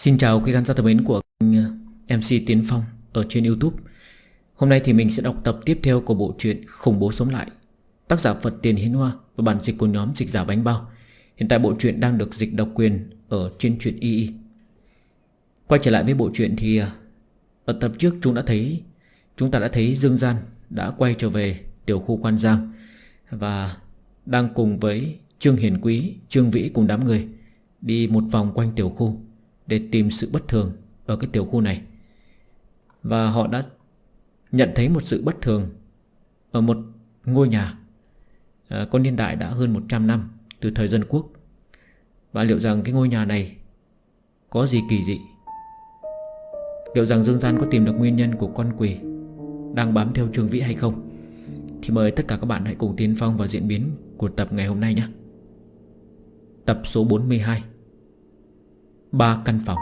Xin chào quý khán giả thân mến của kênh MC Tiến Phong ở trên YouTube. Hôm nay thì mình sẽ đọc tập tiếp theo của bộ truyện Khủng Bố Sống Lại, tác giả Phật Tiền Hiến Hoa và bản dịch của nhóm dịch giả Bánh Bao. Hiện tại bộ truyện đang được dịch độc quyền ở trên truyện II. Quay trở lại với bộ truyện thì ở tập trước chúng ta đã thấy Dương Gian đã quay trở về tiểu khu Quan Giang và đang cùng với Trương Hiển Quý, Trương Vĩ cùng đám người đi một vòng quanh tiểu khu để tìm sự bất thường ở cái tiểu khu này. Và họ đã nhận thấy một sự bất thường ở một ngôi nhà có niên đại đã hơn 100 năm từ thời Dân Quốc. Và liệu rằng cái ngôi nhà này có gì kỳ dị? Liệu rằng Dương Gian có tìm được nguyên nhân của con quỷ đang bám theo Trương Vĩ hay không? Thì mời tất cả các bạn hãy cùng tiến phong vào diễn biến của tập ngày hôm nay nhé. Tập số 42, 3 căn phòng.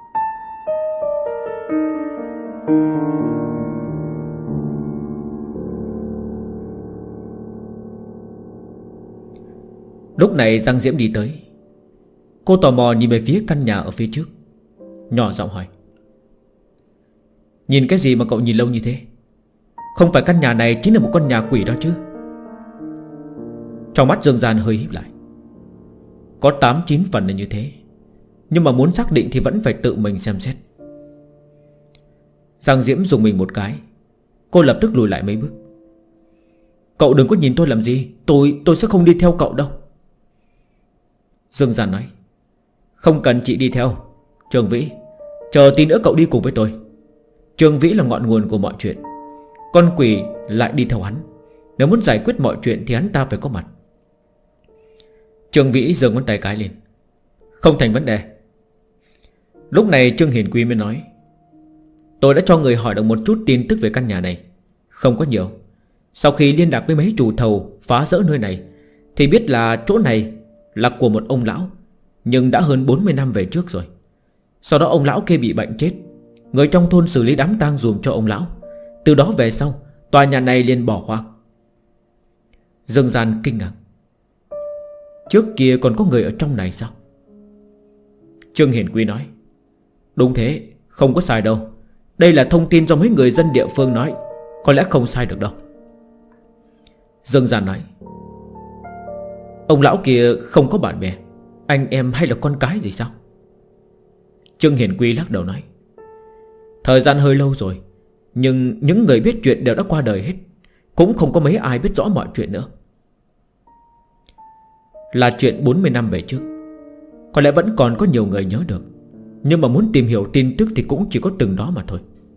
Lúc này Giang Diễm đi tới. Cô tò mò nhìn về phía căn nhà ở phía trước, nhỏ giọng hỏi: "Nhìn cái gì mà cậu nhìn lâu như thế? Không phải căn nhà này chính là một con nhà quỷ đó chứ?" Trong mắt Dương Gian hơi híp lại. Có 8-9 phần là như thế, nhưng mà muốn xác định thì vẫn phải tự mình xem xét. Giang Diễm dùng mình một cái. Cô lập tức lùi lại mấy bước. "Cậu đừng có nhìn tôi làm gì. Tôi sẽ không đi theo cậu đâu." Dương Gian nói: "Không cần chị đi theo. Trương Vĩ, chờ tí nữa cậu đi cùng với tôi. Trương Vĩ là ngọn nguồn của mọi chuyện. Con quỷ lại đi theo hắn. Nếu muốn giải quyết mọi chuyện thì hắn ta phải có mặt." Trương Vĩ giơ ngón tay cái lên: "Không thành vấn đề." Lúc này Trương Hiển Quý mới nói: "Tôi đã cho người hỏi được một chút tin tức về căn nhà này. Không có nhiều. Sau khi liên lạc với mấy chủ thầu phá rỡ nơi này thì biết là chỗ này là của một ông lão, nhưng đã hơn 40 năm về trước rồi. Sau đó ông lão kia bị bệnh chết. Người trong thôn xử lý đám tang dùm cho ông lão. Từ đó về sau tòa nhà này liền bỏ hoang." Dương Gian kinh ngạc: "Trước kia còn có người ở trong này sao?" Trương Hiển Quý nói: "Đúng thế, không có sai đâu. Đây là thông tin do mấy người dân địa phương nói, có lẽ không sai được đâu." Dương Gian nói: "Ông lão kia không có bạn bè, anh em hay là con cái gì sao?" Trương Hiển Quý lắc đầu nói: "Thời gian hơi lâu rồi, nhưng những người biết chuyện đều đã qua đời hết. Cũng không có mấy ai biết rõ mọi chuyện nữa. Là chuyện 40 năm về trước. Có lẽ vẫn còn có nhiều người nhớ được, nhưng mà muốn tìm hiểu tin tức thì cũng chỉ có từng đó mà thôi."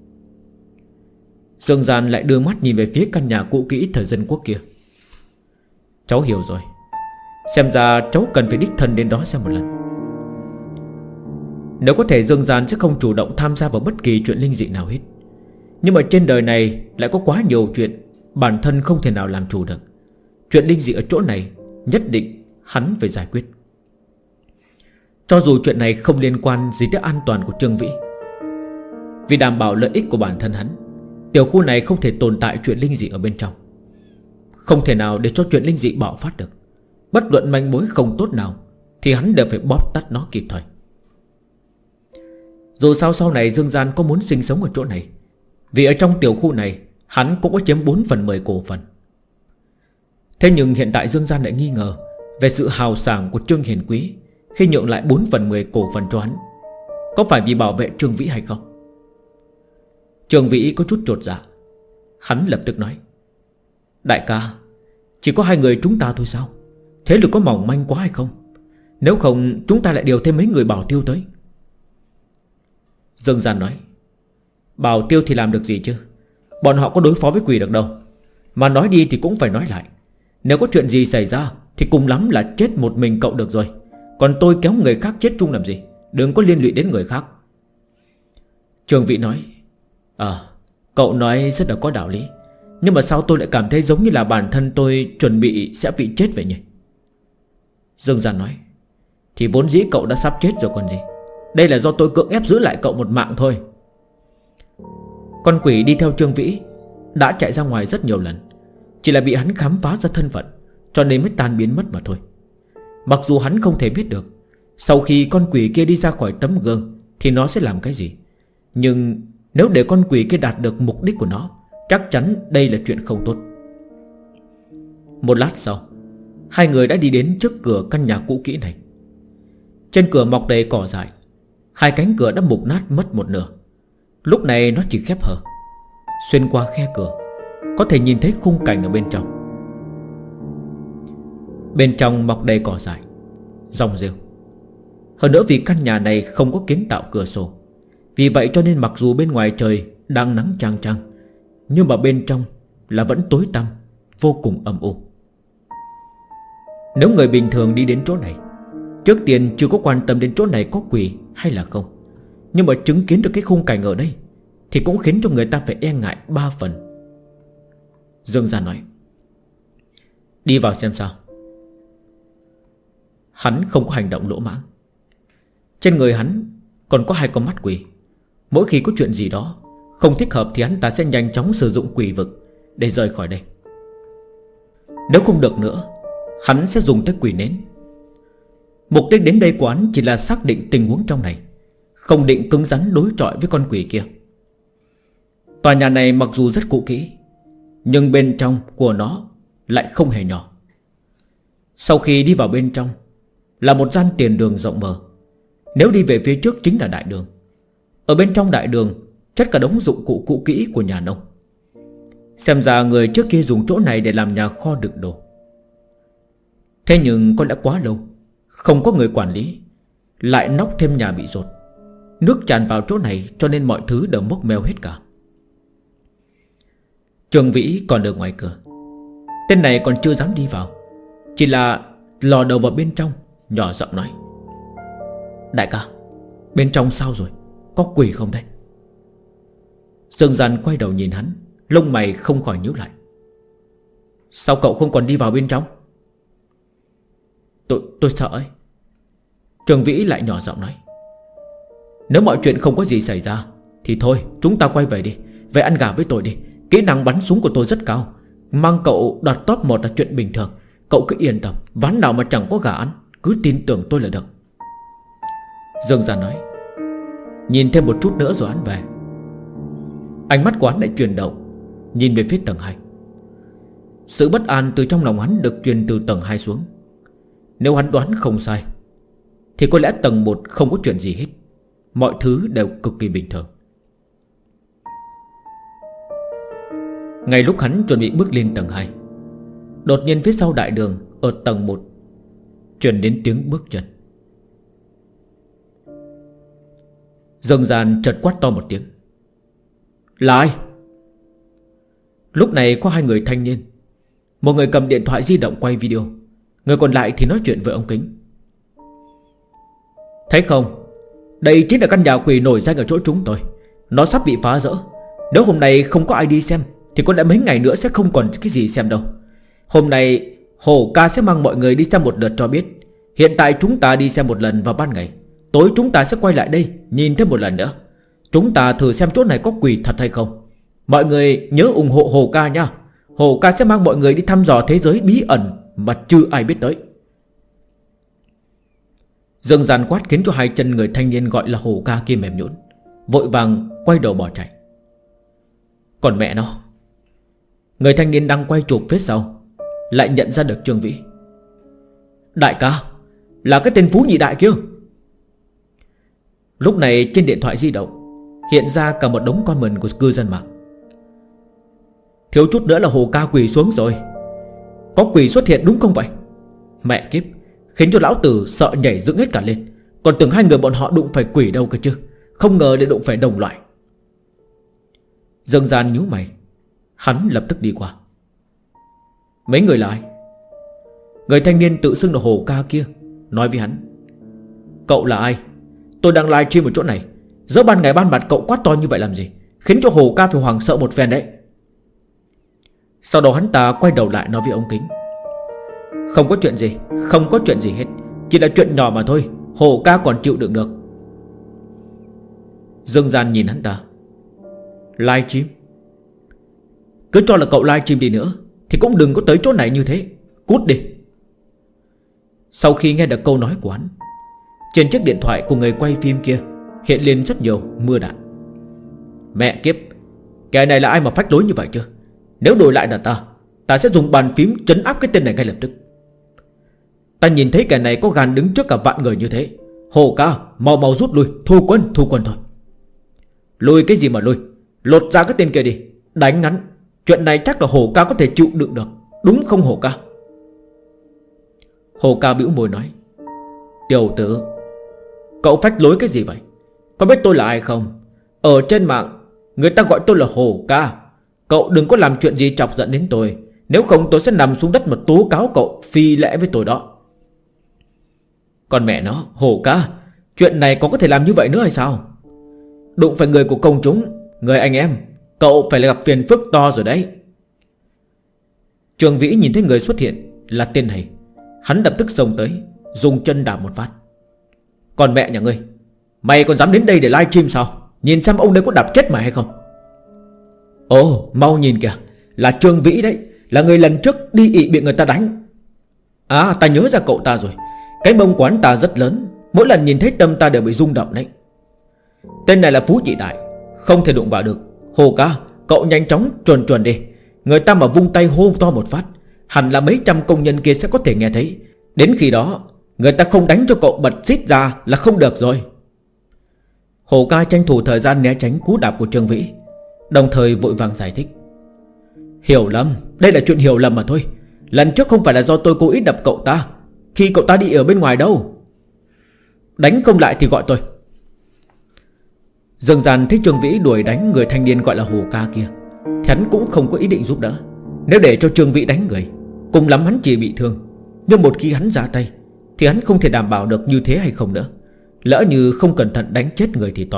Dương Gian lại đưa mắt nhìn về phía căn nhà cũ kỹ thời Dân Quốc kia. "Cháu hiểu rồi. Xem ra cháu cần phải đích thân đến đó xem một lần." Nếu có thể Dương Gian sẽ không chủ động tham gia vào bất kỳ chuyện linh dị nào hết. Nhưng mà trên đời này lại có quá nhiều chuyện bản thân không thể nào làm chủ được. Chuyện linh dị ở chỗ này nhất định hắn phải giải quyết. Cho dù chuyện này không liên quan gì tới an toàn của Trương Vĩ, vì đảm bảo lợi ích của bản thân hắn, tiểu khu này không thể tồn tại chuyện linh dị ở bên trong. Không thể nào để cho chuyện linh dị bạo phát được. Bất luận manh mối không tốt nào thì hắn đều phải bóp tắt nó kịp thời. Dù sao sau này Dương Gian có muốn sinh sống ở chỗ này, vì ở trong tiểu khu này hắn cũng có chiếm 4/10 cổ phần. Thế nhưng hiện tại Dương Gian lại nghi ngờ về sự hào sảng của Trương Hiển Quý khi nhượng lại 4/10 cổ phần cho hắn. Có phải vì bảo vệ Trương Vĩ hay không? Trương Vĩ có chút chột dạ. Hắn lập tức nói: "Đại ca, chỉ có hai người chúng ta thôi sao? Thế lực có mỏng manh quá hay không? Nếu không chúng ta lại điều thêm mấy người bảo tiêu tới." Dương Gian nói: "Bảo tiêu thì làm được gì chứ? Bọn họ có đối phó với quỷ được đâu. Mà nói đi thì cũng phải nói lại. Nếu có chuyện gì xảy ra thì cùng lắm là chết một mình cậu được rồi. Còn tôi kéo người khác chết chung làm gì? Đừng có liên lụy đến người khác." Trương Vĩ nói: Cậu nói rất là có đạo lý. Nhưng mà sao tôi lại cảm thấy giống như là bản thân tôi chuẩn bị sẽ bị chết vậy nhỉ?" Dương Gian nói: "Thì vốn dĩ cậu đã sắp chết rồi còn gì. Đây là do tôi cưỡng ép giữ lại cậu một mạng thôi." Con quỷ đi theo Trương Vĩ đã chạy ra ngoài rất nhiều lần, chỉ là bị hắn khám phá ra thân phận, cho nên mới tan biến mất mà thôi. Mặc dù hắn không thể biết được sau khi con quỷ kia đi ra khỏi tấm gương thì nó sẽ làm cái gì. Nhưng nếu để con quỷ kia đạt được mục đích của nó, chắc chắn đây là chuyện không tốt. Một lát sau, hai người đã đi đến trước cửa căn nhà cũ kỹ này. Trên cửa mọc đầy cỏ dại, hai cánh cửa đã mục nát mất một nửa. Lúc này nó chỉ khép hờ. Xuyên qua khe cửa, có thể nhìn thấy khung cảnh ở bên trong. Bên trong mọc đầy cỏ dại, rong rêu. Hơn nữa vì căn nhà này không có kiến tạo cửa sổ, vì vậy cho nên mặc dù bên ngoài trời đang nắng chang chang, nhưng mà bên trong là vẫn tối tăm, vô cùng âm u. Nếu người bình thường đi đến chỗ này, trước tiên chưa có quan tâm đến chỗ này có quỷ hay là không, nhưng mà chứng kiến được cái khung cảnh ở đây thì cũng khiến cho người ta phải e ngại 3 phần. Dương Gia nói: đi vào xem sao. Hắn không có hành động lỗ mãng. Trên người hắn còn có 2 con mắt quỷ. Mỗi khi có chuyện gì đó không thích hợp thì hắn ta sẽ nhanh chóng sử dụng quỷ vực để rời khỏi đây. Nếu không được nữa, hắn sẽ dùng tới quỷ nến. Mục đích đến đây của hắn chỉ là xác định tình huống trong này, không định cứng rắn đối chọi với con quỷ kia. Tòa nhà này mặc dù rất cũ kỹ, nhưng bên trong của nó lại không hề nhỏ. Sau khi đi vào bên trong là một gian tiền đường rộng mở. Nếu đi về phía trước chính là đại đường. Ở bên trong đại đường chất cả đống dụng cụ cũ kỹ của nhà nông. Xem ra người trước kia dùng chỗ này để làm nhà kho đựng đồ. Thế nhưng có lẽ quá lâu không có người quản lý, lại nóc thêm nhà bị dột, nước tràn vào chỗ này cho nên mọi thứ đều mốc meo hết cả. Trường Vĩ còn ở ngoài cửa. Tên này còn chưa dám đi vào, chỉ là lò đầu vào bên trong, nhỏ giọng nói: đại ca, bên trong sao rồi? Có quỷ không đây? Dương Gian quay đầu nhìn hắn, lông mày không khỏi nhíu lại. Sao cậu không còn đi vào bên trong? Tôi sợ ấy. Trường Vĩ lại nhỏ giọng nói: nếu mọi chuyện không có gì xảy ra thì thôi, chúng ta quay về đi. Về ăn gà với tôi đi. Kỹ năng bắn súng của tôi rất cao, mang cậu đoạt top 1 là chuyện bình thường. Cậu cứ yên tâm, ván nào mà chẳng có gà ăn, cứ tin tưởng tôi là được. Dương Gia nói: nhìn thêm một chút nữa rồi hắn về. Ánh mắt của hắn lại chuyển động, nhìn về phía tầng 2. Sự bất an từ trong lòng hắn được truyền từ tầng 2 xuống. Nếu hắn đoán không sai thì có lẽ tầng 1 không có chuyện gì hết, mọi thứ đều cực kỳ bình thường. Ngay lúc hắn chuẩn bị bước lên tầng 2, đột nhiên phía sau đại đường ở tầng 1 truyền đến tiếng bước chân. Dương Gian chợt quát to một tiếng: là ai? Lúc này có 2 người thanh niên. Một người cầm điện thoại di động quay video, người còn lại thì nói chuyện với ống kính. Thấy không, đây chính là căn nhà quỷ nổi danh ở chỗ chúng tôi. Nó sắp bị phá rỡ. Nếu hôm nay không có ai đi xem thì có lẽ mấy ngày nữa sẽ không còn cái gì xem đâu. Hôm nay Hổ ca sẽ mang mọi người đi xem một lượt cho biết. Hiện tại chúng ta đi xem một lần vào ban ngày, tối chúng ta sẽ quay lại đây nhìn thêm một lần nữa. Chúng ta thử xem chỗ này có quỷ thật hay không. Mọi người nhớ ủng hộ Hổ ca nha. Hổ ca sẽ mang mọi người đi thăm dò thế giới bí ẩn mà chưa ai biết tới. Dương Gian quát khiến cho 2 chân người thanh niên gọi là Hổ ca kia mềm nhũn, vội vàng quay đầu bỏ chạy. Còn mẹ nó, người thanh niên đang quay chụp phía sau lại nhận ra được Trương Vĩ. Đại ca, là cái tên Phú Nhị Đại kia. Lúc này trên điện thoại di động hiện ra cả một đống comment của cư dân mạng. Thiếu chút nữa là Hồ ca quỳ xuống rồi. Có quỷ xuất hiện đúng không vậy? Mẹ kiếp, khiến cho lão tử sợ nhảy dựng hết cả lên. Còn tưởng 2 người bọn họ đụng phải quỷ đâu cơ chứ, không ngờ để đụng phải đồng loại. Dương Gian nhíu mày, hắn lập tức đi qua. Mấy người là ai? Người thanh niên tự xưng là Hồ ca kia nói với hắn: cậu là ai? Tôi đang live stream ở chỗ này, giữa ban ngày ban mặt cậu quát to như vậy làm gì, khiến cho Hồ ca phải hoảng sợ một phen đấy. Sau đó hắn ta quay đầu lại nói với ống kính: không có chuyện gì, không có chuyện gì hết, chỉ là chuyện nhỏ mà thôi, Hồ ca còn chịu đựng được. Dương Gian nhìn hắn ta: live stream? Cứ cho là cậu live stream đi nữa thì cũng đừng có tới chỗ này như thế, cút đi. Sau khi nghe được câu nói của hắn, trên chiếc điện thoại của người quay phim kia hiện lên rất nhiều mưa đạn. Mẹ kiếp, kẻ này là ai mà phách lối như vậy chứ? Nếu đổi lại là ta sẽ dùng bàn phím trấn áp cái tên này ngay lập tức. Ta nhìn thấy kẻ này có gan đứng trước cả vạn người như thế. Hồ ca, mau rút lui, thu quân thôi. Lùi cái gì mà lùi, lột ra cái tên kia đi, đánh ngắn. Chuyện này chắc là Hồ ca có thể chịu đựng được, đúng không Hồ ca? Hồ ca bĩu môi nói: Tiểu tử, cậu phách lối cái gì vậy? Có biết tôi là ai không? Ở trên mạng người ta gọi tôi là Hồ ca. Cậu đừng có làm chuyện gì chọc giận đến tôi, nếu không tôi sẽ nằm xuống đất mà tố cáo cậu phi lễ với tôi đó. Còn mẹ nó, Hồ ca, chuyện này có thể làm như vậy nữa hay sao? Đụng phải người của công chúng, người anh em, cậu phải là gặp phiền phức to rồi đấy. Trường Vĩ nhìn thấy người xuất hiện là tên này, hắn lập tức xông tới, dùng chân đạp một phát. Còn mẹ nhà ngươi, mày còn dám đến đây để livestream sao? Nhìn xem ông đây có đạp chết mày hay không? Ồ, mau nhìn kìa, là Trương Vĩ đấy, là người lần trước đi ị bị người ta đánh. À, ta nhớ ra cậu ta rồi. Cái mông quán ta rất lớn, mỗi lần nhìn thấy tâm ta đều bị rung động đấy. Tên này là Phú Nhị Đại, không thể đụng vào được. Hồ ca, cậu nhanh chóng chuồn đi. Người ta mà vung tay hô to một phát, hẳn là mấy trăm công nhân kia sẽ có thể nghe thấy. Đến khi đó người ta không đánh cho cậu bật xít ra là không được rồi. Hồ ca tranh thủ thời gian né tránh cú đạp của Trương Vĩ, đồng thời vội vàng giải thích: Hiểu lầm, đây là chuyện hiểu lầm mà thôi. Lần trước không phải là do tôi cố ý đập cậu ta khi cậu ta đi ở bên ngoài đâu. Đánh không lại thì gọi tôi. Dương Gian thấy Trương Vĩ đuổi đánh người thanh niên gọi là Hồ ca kia, thì hắn cũng không có ý định giúp đỡ. Nếu để cho Trương Vĩ đánh người, cùng lắm hắn chỉ bị thương. Nhưng một khi hắn ra tay thì hắn không thể đảm bảo được như thế hay không nữa. Lỡ như không cẩn thận đánh chết người thì toi.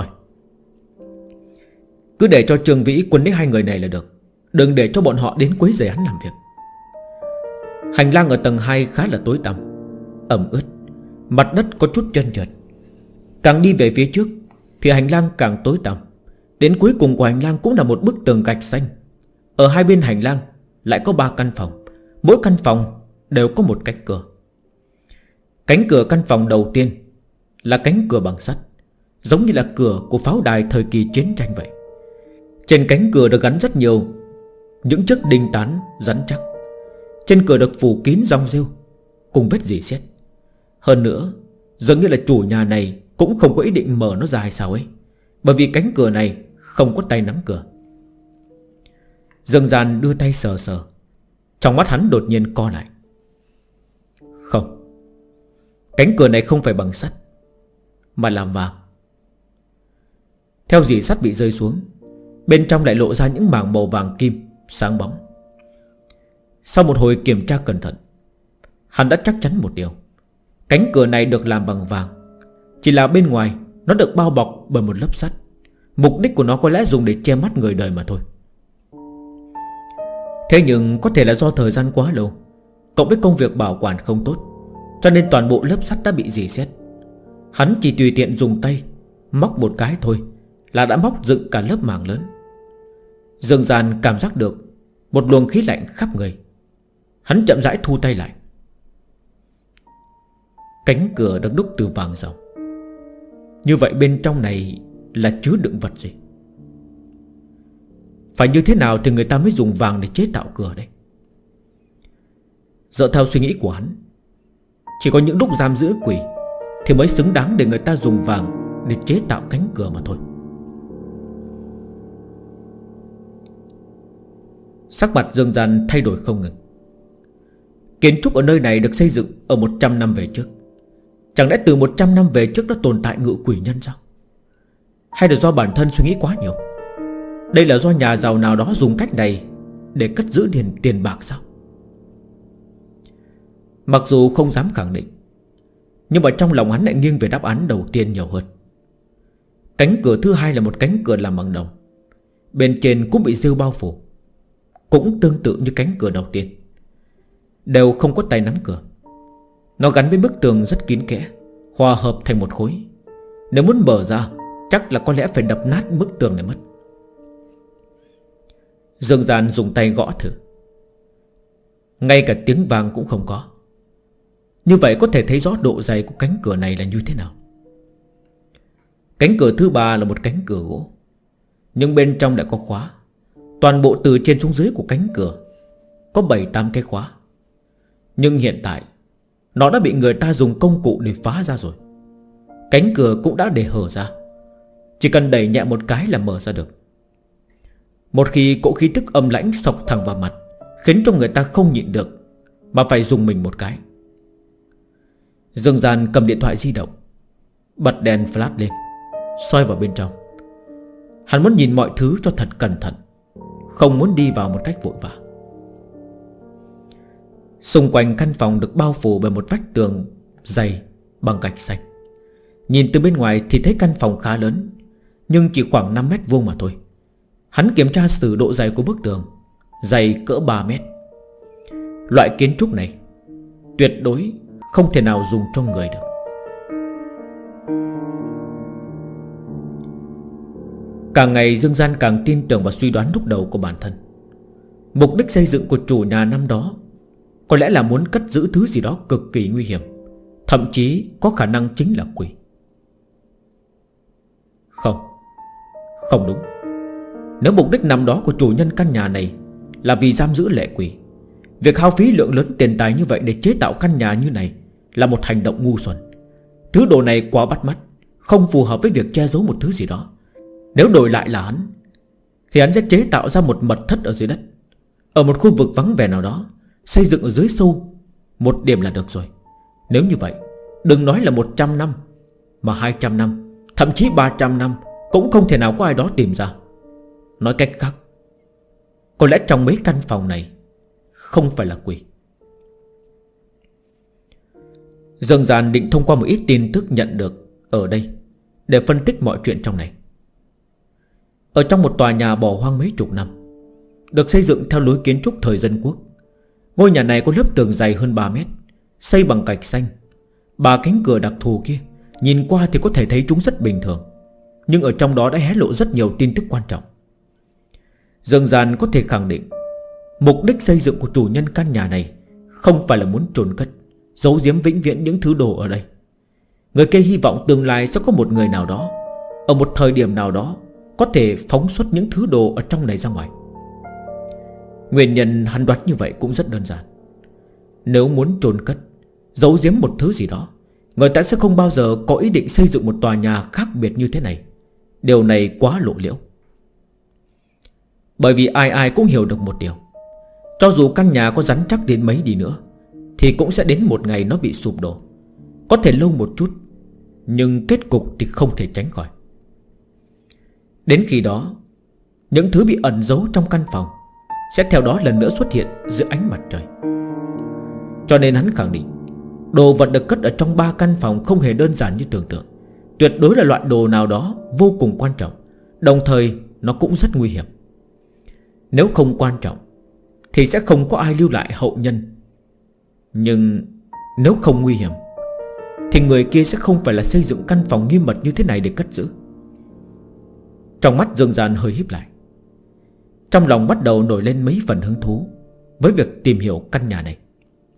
Cứ để cho Trương Vĩ quấn lấy hai người này là được, đừng để cho bọn họ đến quấy rầy hắn làm việc. Hành lang ở tầng 2 khá là tối tăm, ẩm ướt, mặt đất có chút trơn trượt. Càng đi về phía trước thì hành lang càng tối tăm. Đến cuối cùng của hành lang cũng là một bức tường gạch xanh. Ở hai bên hành lang lại có 3 căn phòng, mỗi căn phòng đều có một cánh cửa. Cánh cửa căn phòng đầu tiên là cánh cửa bằng sắt, giống như là cửa của pháo đài thời kỳ chiến tranh vậy. Trên cánh cửa được gắn rất nhiều những chiếc đinh tán rắn chắc. Trên cửa được phủ kín rong rêu cùng vết rỉ sét. Hơn nữa, dường như là chủ nhà này cũng không có ý định mở nó ra hay sao ấy, bởi vì cánh cửa này không có tay nắm cửa. Dương Gian đưa tay sờ sờ, trong mắt hắn đột nhiên co lại. Không, cánh cửa này không phải bằng sắt, mà là vàng. Theo rỉ sắt bị rơi xuống, bên trong lại lộ ra những mảng màu vàng kim sáng bóng. Sau một hồi kiểm tra cẩn thận, hắn đã chắc chắn một điều: cánh cửa này được làm bằng vàng, chỉ là bên ngoài nó được bao bọc bởi một lớp sắt. Mục đích của nó có lẽ dùng để che mắt người đời mà thôi. Thế nhưng có thể là do thời gian quá lâu, cộng với công việc bảo quản không tốt, cho nên toàn bộ lớp sắt đã bị rỉ sét. Hắn chỉ tùy tiện dùng tay móc một cái thôi là đã móc dựng cả lớp màng lớn. Dương Gian cảm giác được một luồng khí lạnh khắp người. Hắn chậm rãi thu tay lại. Cánh cửa được đúc từ vàng ròng. Như vậy bên trong này là chứa đựng vật gì? Phải như thế nào thì người ta mới dùng vàng để chế tạo cửa đây? Dựa theo suy nghĩ của hắn, chỉ có những lúc giam giữ quỷ thì mới xứng đáng để người ta dùng vàng để chế tạo cánh cửa mà thôi. Sắc mặt Dương Gian thay đổi không ngừng. Kiến trúc ở nơi này được xây dựng ở 100 năm về trước. Chẳng lẽ từ 100 năm về trước đã tồn tại ngự quỷ nhân sao? Hay là do bản thân suy nghĩ quá nhiều? Đây là do nhà giàu nào đó dùng cách này để cất giữ tiền bạc sao? Mặc dù không dám khẳng định, nhưng mà trong lòng hắn lại nghiêng về đáp án đầu tiên nhiều hơn. Cánh cửa thứ hai là một cánh cửa làm bằng đồng, bên trên cũng bị rêu bao phủ, cũng tương tự như cánh cửa đầu tiên, đều không có tay nắm cửa. Nó gắn với bức tường rất kín kẽ, hòa hợp thành một khối. Nếu muốn mở ra, chắc là có lẽ phải đập nát bức tường này mất. Dương Gian dùng tay gõ thử, ngay cả tiếng vang cũng không có. Như vậy có thể thấy rõ độ dày của cánh cửa này là như thế nào. Cánh cửa thứ ba là một cánh cửa gỗ, nhưng bên trong lại có khóa. Toàn bộ từ trên xuống dưới của cánh cửa có 7-8 cái khóa. Nhưng hiện tại nó đã bị người ta dùng công cụ để phá ra rồi. Cánh cửa cũng đã để hở ra, chỉ cần đẩy nhẹ một cái là mở ra được. Một khi cỗ khí tức âm lãnh sộc thẳng vào mặt, khiến cho người ta không nhịn được mà phải dùng mình một cái. Dương Gian cầm điện thoại di động, bật đèn flash lên, soi vào bên trong. Hắn muốn nhìn mọi thứ cho thật cẩn thận, không muốn đi vào một cách vội vã. Xung quanh căn phòng được bao phủ bởi một vách tường dày bằng gạch xanh. Nhìn từ bên ngoài thì thấy căn phòng khá lớn, nhưng chỉ khoảng 5 mét vuông mà thôi. Hắn kiểm tra thử độ dày của bức tường, dày cỡ 3 mét. Loại kiến trúc này tuyệt đối không thể nào dùng cho người được. Càng ngày Dương Gian càng tin tưởng vào suy đoán lúc đầu của bản thân. Mục đích xây dựng của chủ nhà năm đó có lẽ là muốn cất giữ thứ gì đó cực kỳ nguy hiểm, thậm chí có khả năng chính là quỷ. Không đúng. Nếu mục đích năm đó của chủ nhân căn nhà này là vì giam giữ lệ quỷ, việc hao phí lượng lớn tiền tài như vậy để chế tạo căn nhà như này là một hành động ngu xuẩn. Thứ đồ này quá bắt mắt, không phù hợp với việc che giấu một thứ gì đó. Nếu đổi lại là hắn thì hắn sẽ chế tạo ra một mật thất ở dưới đất, ở một khu vực vắng vẻ nào đó, xây dựng ở dưới sâu một điểm là được rồi. Nếu như vậy, đừng nói là 100 năm, mà 200 năm, thậm chí 300 năm cũng không thể nào có ai đó tìm ra. Nói cách khác, có lẽ trong mấy căn phòng này không phải là quỷ. Dương Gian định thông qua một ít tin tức nhận được ở đây để phân tích mọi chuyện trong này. Ở trong một tòa nhà bỏ hoang mấy chục năm, được xây dựng theo lối kiến trúc thời dân quốc. Ngôi nhà này có lớp tường dày hơn 3 mét, xây bằng gạch xanh. 3 cánh cửa đặc thù kia, nhìn qua thì có thể thấy chúng rất bình thường, nhưng ở trong đó đã hé lộ rất nhiều tin tức quan trọng. Dương Gian có thể khẳng định mục đích xây dựng của chủ nhân căn nhà này không phải là muốn chôn cất, giấu giếm vĩnh viễn những thứ đồ ở đây. Người kia hy vọng tương lai sẽ có một người nào đó, ở một thời điểm nào đó, có thể phóng xuất những thứ đồ ở trong này ra ngoài. Nguyên nhân hắn đoán như vậy cũng rất đơn giản. Nếu muốn chôn cất, giấu giếm một thứ gì đó, người ta sẽ không bao giờ có ý định xây dựng một tòa nhà khác biệt như thế này. Điều này quá lộ liễu. Bởi vì ai ai cũng hiểu được một điều, cho dù căn nhà có rắn chắc đến mấy đi nữa thì cũng sẽ đến một ngày nó bị sụp đổ. Có thể lâu một chút, nhưng kết cục thì không thể tránh khỏi. Đến khi đó, những thứ bị ẩn giấu trong căn phòng sẽ theo đó lần nữa xuất hiện dưới ánh mặt trời. Cho nên hắn khẳng định đồ vật được cất ở trong 3 căn phòng không hề đơn giản như tưởng tượng. Tuyệt đối là loại đồ nào đó vô cùng quan trọng, đồng thời nó cũng rất nguy hiểm. Nếu không quan trọng thì sẽ không có ai lưu lại hậu nhân. Nhưng nếu không nguy hiểm thì người kia sẽ không phải là xây dựng căn phòng nghiêm mật như thế này để cất giữ. Trong mắt Dương Gian hơi híp lại, trong lòng bắt đầu nổi lên mấy phần hứng thú với việc tìm hiểu căn nhà này.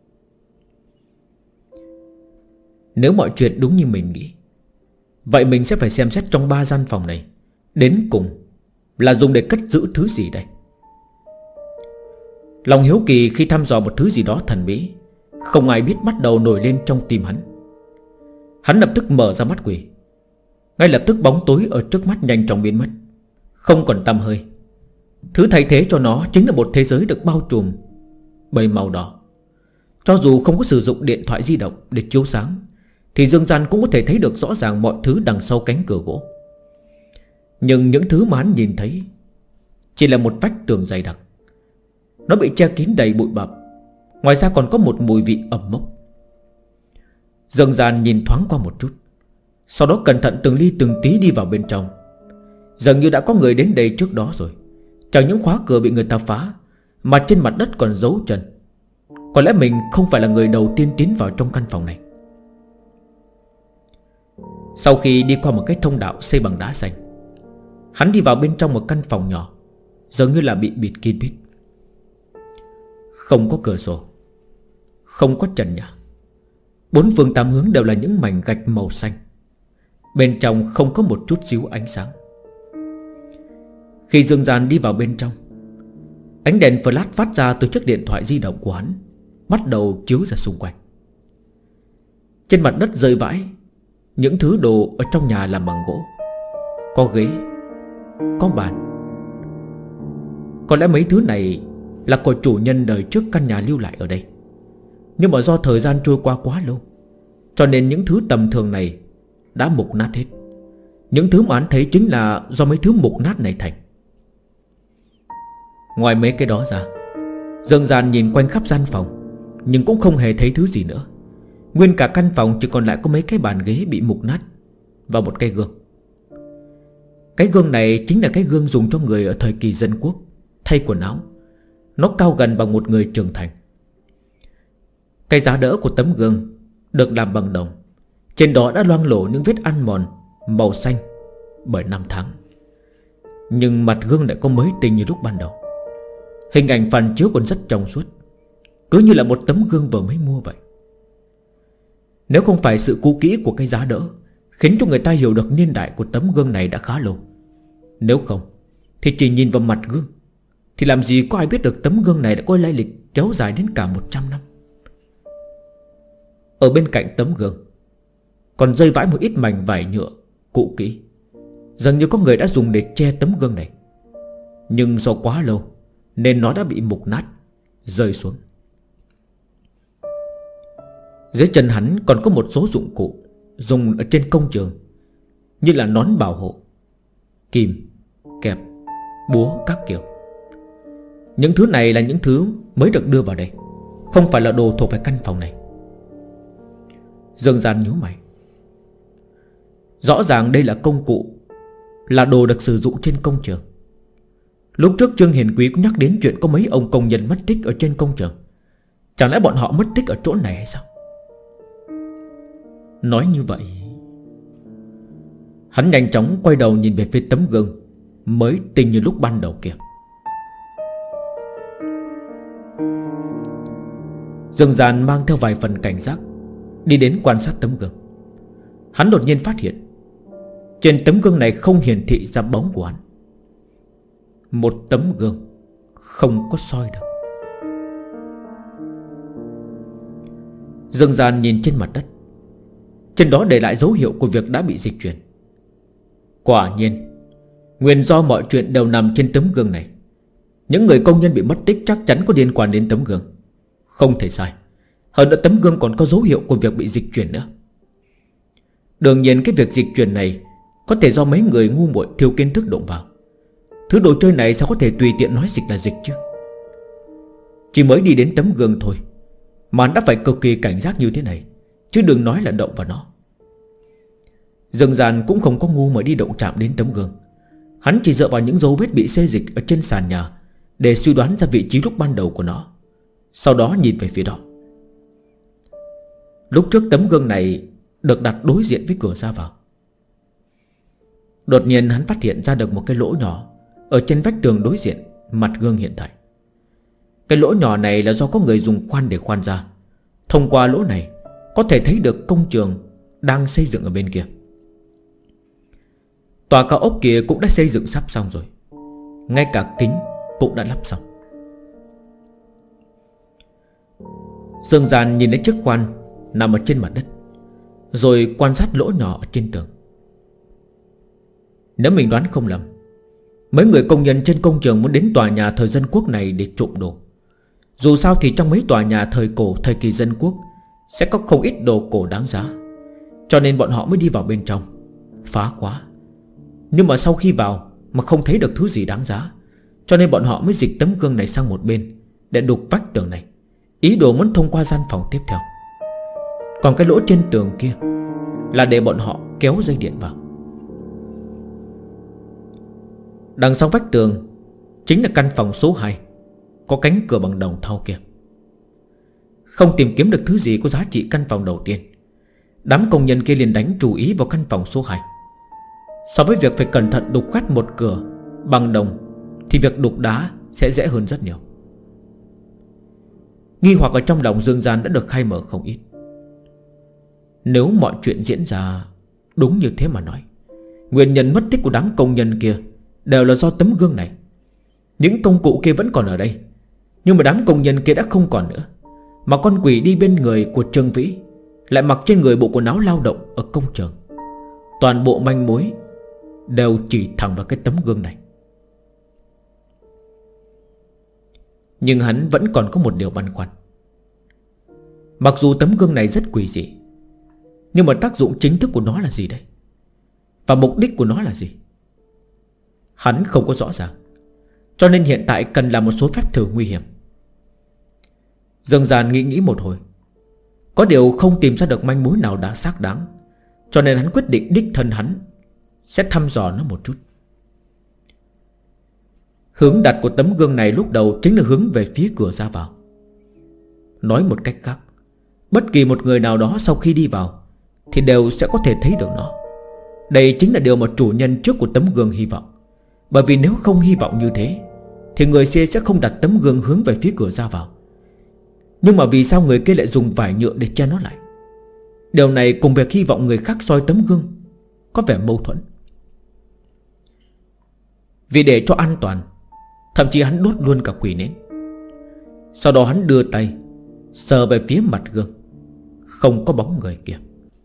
Nếu mọi chuyện đúng như mình nghĩ, vậy mình sẽ phải xem xét trong 3 gian phòng này đến cùng là dùng để cất giữ thứ gì đây. Lòng hiếu kỳ khi thăm dò một thứ gì đó thần bí, không ai biết bắt đầu nổi lên trong tim hắn. Hắn lập tức mở ra mắt quỷ. Ngay lập tức bóng tối ở trước mắt nhanh chóng biến mất, không còn tăm hơi. Thứ thay thế cho nó chính là một thế giới được bao trùm bởi màu đỏ. Cho dù không có sử dụng điện thoại di động để chiếu sáng, thì Dương Gian cũng có thể thấy được rõ ràng mọi thứ đằng sau cánh cửa gỗ. Nhưng những thứ mà hắn nhìn thấy chỉ là một vách tường dày đặc. Nó bị che kín đầy bụi bặm, ngoài ra còn có một mùi vị ẩm mốc. Dương Gian nhìn thoáng qua một chút, sau đó cẩn thận từng ly từng tí đi vào bên trong. Dường như đã có người đến đây trước đó rồi. Chẳng những khóa cửa bị người ta phá, mà trên mặt đất còn dấu chân. Có lẽ mình không phải là người đầu tiên tiến vào trong căn phòng này. Sau khi đi qua một cái thông đạo xây bằng đá xanh, hắn đi vào bên trong một căn phòng nhỏ, dường như là bị bịt kín mít. Không có cửa sổ, không có trần nhà, 4 phương 8 hướng đều là những mảnh gạch màu xanh. Bên trong không có một chút xíu ánh sáng. Khi Dương Gian đi vào bên trong, ánh đèn flash phát ra từ chiếc điện thoại di động của hắn bắt đầu chiếu ra xung quanh. Trên mặt đất rơi vãi những thứ đồ ở trong nhà làm bằng gỗ. Có ghế, có bàn. Có lẽ mấy thứ này là của chủ nhân đời trước căn nhà lưu lại ở đây. Nhưng mà do thời gian trôi qua quá lâu, cho nên những thứ tầm thường này đã mục nát hết. Những thứ mà hắn thấy chính là do mấy thứ mục nát này thành. Ngoài mấy cái đó ra, Dương Gian nhìn quanh khắp gian phòng, nhưng cũng không hề thấy thứ gì nữa. Nguyên cả căn phòng chỉ còn lại có mấy cái bàn ghế bị mục nát và một cái gương. Cái gương này chính là cái gương dùng cho người ở thời kỳ dân quốc thay quần áo. Nó cao gần bằng một người trưởng thành. Cái giá đỡ của tấm gương được làm bằng đồng. Trên đó đã loang lổ những vết ăn mòn màu xanh bởi năm tháng. Nhưng mặt gương lại có mới tinh như lúc ban đầu. Hình ảnh phản chiếu còn rất trong suốt, cứ như là một tấm gương vừa mới mua vậy. Nếu không phải sự cũ kỹ của cái giá đỡ khiến cho người ta hiểu được niên đại của tấm gương này đã khá lâu, nếu không thì chỉ nhìn vào mặt gương thì làm gì có ai biết được tấm gương này đã có lai lịch kéo dài đến cả 100 năm. Ở bên cạnh tấm gương còn rơi vãi một ít mảnh vải nhựa cũ kỹ, dường như có người đã dùng để che tấm gương này. Nhưng do quá lâu nên nó đã bị mục nát, rơi xuống. Dưới chân hắn còn có một số dụng cụ dùng ở trên công trường, như là nón bảo hộ, kìm, kẹp, búa các kiểu. Những thứ này là những thứ mới được đưa vào đây, không phải là đồ thuộc về căn phòng này. Dương Gian nhíu mày. Rõ ràng đây là công cụ, là đồ được sử dụng trên công trường. Lúc trước Trương Hiền Quý cũng nhắc đến chuyện có mấy ông công nhân mất tích ở trên công trường. Chẳng lẽ bọn họ mất tích ở chỗ này hay sao? Nói như vậy, hắn nhanh chóng quay đầu nhìn về phía tấm gương mới tinh như lúc ban đầu kia. Dương Gian mang theo vài phần cảnh giác đi đến quan sát tấm gương. Hắn đột nhiên phát hiện trên tấm gương này không hiển thị ra bóng của hắn. Một tấm gương không có soi được. Dương Gian nhìn trên mặt đất, trên đó để lại dấu hiệu của việc đã bị dịch chuyển. Quả nhiên, nguyên do mọi chuyện đều nằm trên tấm gương này. Những người công nhân bị mất tích chắc chắn có liên quan đến tấm gương. Không thể sai. Hơn nữa tấm gương còn có dấu hiệu của việc bị dịch chuyển nữa. Đương nhiên cái việc dịch chuyển này có thể do mấy người ngu muội thiếu kiến thức động vào. Thứ đồ chơi này sao có thể tùy tiện nói dịch là dịch chứ? Chỉ mới đi đến tấm gương thôi mà hắn đã phải cực kỳ cảnh giác như thế này, chứ đừng nói là động vào nó. Dương Gian cũng không có ngu mà đi động chạm đến tấm gương. Hắn chỉ dựa vào những dấu vết bị xê dịch ở trên sàn nhà để suy đoán ra vị trí lúc ban đầu của nó, sau đó nhìn về phía đó. Lúc trước tấm gương này được đặt đối diện với cửa ra vào. Đột nhiên hắn phát hiện ra được một cái lỗ nhỏ ở trên vách tường đối diện mặt gương hiện tại. Cái lỗ nhỏ này là do có người dùng khoan để khoan ra. Thông qua lỗ này có thể thấy được công trường đang xây dựng ở bên kia. Tòa cao ốc kia cũng đã xây dựng sắp xong rồi. Ngay cả kính cũng đã lắp xong. Dương Gian nhìn thấy chiếc khoan nằm ở trên mặt đất, rồi quan sát lỗ nhỏ ở trên tường. Nếu mình đoán không lầm, mấy người công nhân trên công trường muốn đến tòa nhà thời dân quốc này để trộm đồ. Dù sao thì trong mấy tòa nhà thời cổ, thời kỳ dân quốc sẽ có không ít đồ cổ đáng giá, cho nên bọn họ mới đi vào bên trong phá khóa. Nhưng mà sau khi vào mà không thấy được thứ gì đáng giá, cho nên bọn họ mới dịch tấm gương này sang một bên để đục vách tường này, ý đồ muốn thông qua gian phòng tiếp theo. Còn cái lỗ trên tường kia là để bọn họ kéo dây điện vào. Đằng sau vách tường chính là căn phòng số 2, có cánh cửa bằng đồng thau kia. Không tìm kiếm được thứ gì có giá trị căn phòng đầu tiên, đám công nhân kia liền đánh chú ý vào căn phòng số 2. So với việc phải cẩn thận đục khoét một cửa bằng đồng thì việc đục đá sẽ dễ hơn rất nhiều. Nghi hoặc ở trong lòng Dương Gian đã được khai mở không ít. Nếu mọi chuyện diễn ra Đúng như thế mà nói, nguyên nhân mất tích của đám công nhân kia đều là do tấm gương này. Những công cụ kia vẫn còn ở đây, nhưng mà đám công nhân kia đã không còn nữa. Mà con quỷ đi bên người của Trương Vĩ lại mặc trên người bộ quần áo lao động ở công trường. Toàn bộ manh mối đều chỉ thẳng vào cái tấm gương này. Nhưng hắn vẫn còn có một điều băn khoăn. Mặc dù tấm gương này rất quỷ dị, nhưng mà tác dụng chính thức của nó là gì đây? Và mục đích của nó là gì? Hắn không có rõ ràng, cho nên hiện tại cần làm một số phép thử nguy hiểm. Dương Gian nghĩ một hồi, có điều không tìm ra được manh mối nào đã xác đáng, cho nên hắn quyết định đích thân hắn sẽ thăm dò nó một chút. Hướng đặt của tấm gương này lúc đầu chính là hướng về phía cửa ra vào. Nói một cách khác, bất kỳ một người nào đó sau khi đi vào thì đều sẽ có thể thấy được nó. Đây chính là điều mà chủ nhân trước của tấm gương hy vọng. Bởi vì nếu không hy vọng như thế thì người kia sẽ không đặt tấm gương hướng về phía cửa ra vào. Nhưng mà vì sao người kia lại dùng vải nhựa để che nó lại? Điều này cùng việc hy vọng người khác soi tấm gương có vẻ mâu thuẫn. Vì để cho an toàn, thậm chí hắn đốt luôn cả quỷ nến. Sau đó hắn đưa tay sờ về phía mặt gương, không có bóng người kia.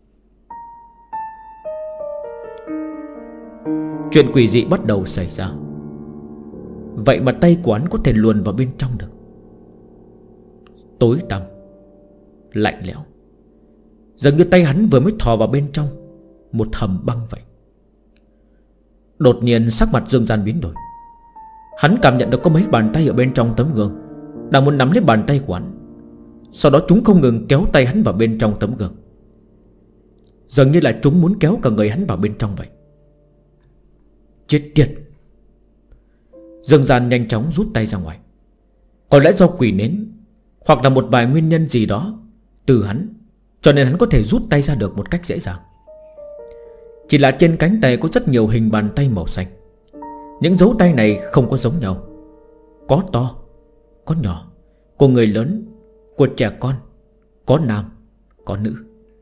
Chuyện quỷ dị bắt đầu xảy ra. Vậy mà tay của hắn có thể luồn vào bên trong được. Tối tăm, lạnh lẽo, dường như tay hắn vừa mới thò vào bên trong một hầm băng vậy. Đột nhiên sắc mặt Dương Gian biến đổi. Hắn cảm nhận được có mấy bàn tay ở bên trong tấm gương đang muốn nắm lấy bàn tay của hắn. Sau đó chúng không ngừng kéo tay hắn vào bên trong tấm gương, dường như là chúng muốn kéo cả người hắn vào bên trong vậy. Chết tiệt! Dương Gian nhanh chóng rút tay ra ngoài. Có lẽ do quỷ nến hoặc là một vài nguyên nhân gì đó từ hắn, cho nên hắn có thể rút tay ra được một cách dễ dàng. Chỉ là trên cánh tay có rất nhiều hình bàn tay màu xanh. Những dấu tay này không có giống nhau. Có to, có nhỏ, của người lớn, của trẻ con, có nam, có nữ.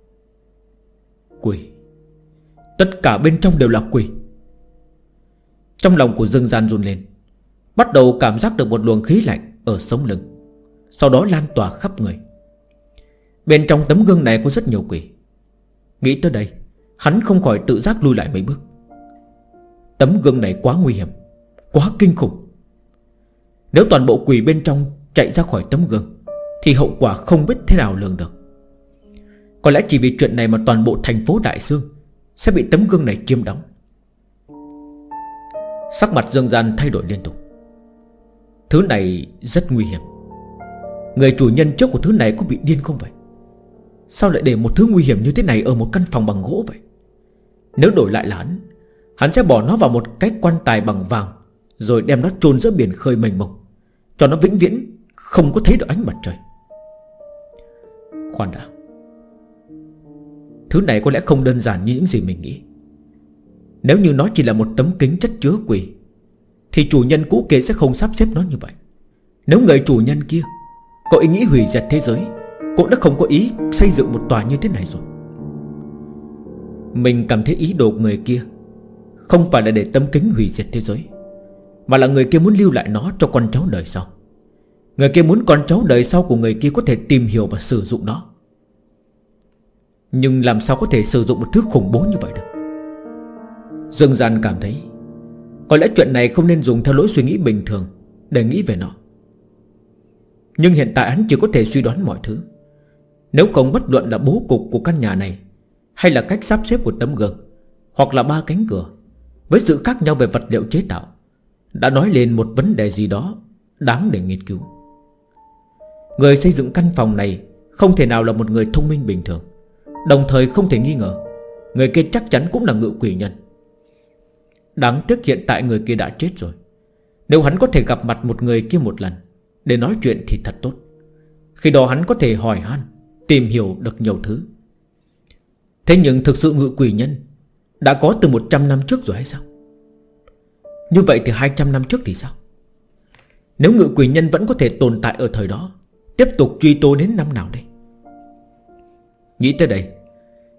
Quỷ! Tất cả bên trong đều là quỷ. Trong lòng của Dương Gian run lên, bắt đầu cảm giác được một luồng khí lạnh ở sống lưng, sau đó lan tỏa khắp người. Bên trong tấm gương này có rất nhiều quỷ. Nghĩ tới đây, hắn không khỏi tự giác lùi lại mấy bước. Tấm gương này quá nguy hiểm, quá kinh khủng. Nếu toàn bộ quỷ bên trong chạy ra khỏi tấm gương thì hậu quả không biết thế nào lường được. Có lẽ chỉ vì chuyện này mà toàn bộ thành phố Đại Sương sẽ bị tấm gương này chiếm đóng. Sắc mặt Dương Gian thay đổi liên tục. Thứ này rất nguy hiểm. Người chủ nhân trước của thứ này có bị điên không vậy? Sao lại để một thứ nguy hiểm như thế này ở một căn phòng bằng gỗ vậy? Nếu đổi lại là hắn sẽ bỏ nó vào một cái quan tài bằng vàng, rồi đem nó chôn giữa biển khơi mênh mông, cho nó vĩnh viễn không có thấy được ánh mặt trời. Khoan đã, thứ này có lẽ không đơn giản như những gì mình nghĩ. Nếu như nó chỉ là một tấm kính chất chứa quỷ thì chủ nhân cũ kia sẽ không sắp xếp nó như vậy. Nếu người chủ nhân kia có ý nghĩ hủy diệt thế giới, cũng đã không có ý xây dựng một tòa như thế này rồi. Mình cảm thấy ý đồ của người kia không phải là để tấm kính hủy diệt thế giới, mà là người kia muốn lưu lại nó cho con cháu đời sau. Người kia muốn con cháu đời sau của người kia có thể tìm hiểu và sử dụng nó. Nhưng làm sao có thể sử dụng một thứ khủng bố như vậy được? Dương Gian cảm thấy có lẽ chuyện này không nên dùng theo lối suy nghĩ bình thường để nghĩ về nó. Nhưng hiện tại hắn chỉ có thể suy đoán mọi thứ. Nếu không, bất luận là bố cục của căn nhà này, hay là cách sắp xếp của tấm gương, hoặc là 3 cánh cửa, với sự khác nhau về vật liệu chế tạo, đã nói lên một vấn đề gì đó đáng để nghiên cứu. Người xây dựng căn phòng này không thể nào là một người thông minh bình thường. Đồng thời không thể nghi ngờ người kia chắc chắn cũng là ngự quỷ nhân. Đáng tiếc hiện tại người kia đã chết rồi. Nếu hắn có thể gặp mặt một người kia một lần để nói chuyện thì thật tốt. Khi đó hắn có thể hỏi han, tìm hiểu được nhiều thứ. Thế nhưng thực sự ngự quỷ nhân đã có từ 100 năm trước rồi hay sao? Như vậy thì 200 năm trước thì sao? Nếu ngự quỷ nhân vẫn có thể tồn tại ở thời đó, tiếp tục truy tố đến năm nào đây? Nghĩ tới đây,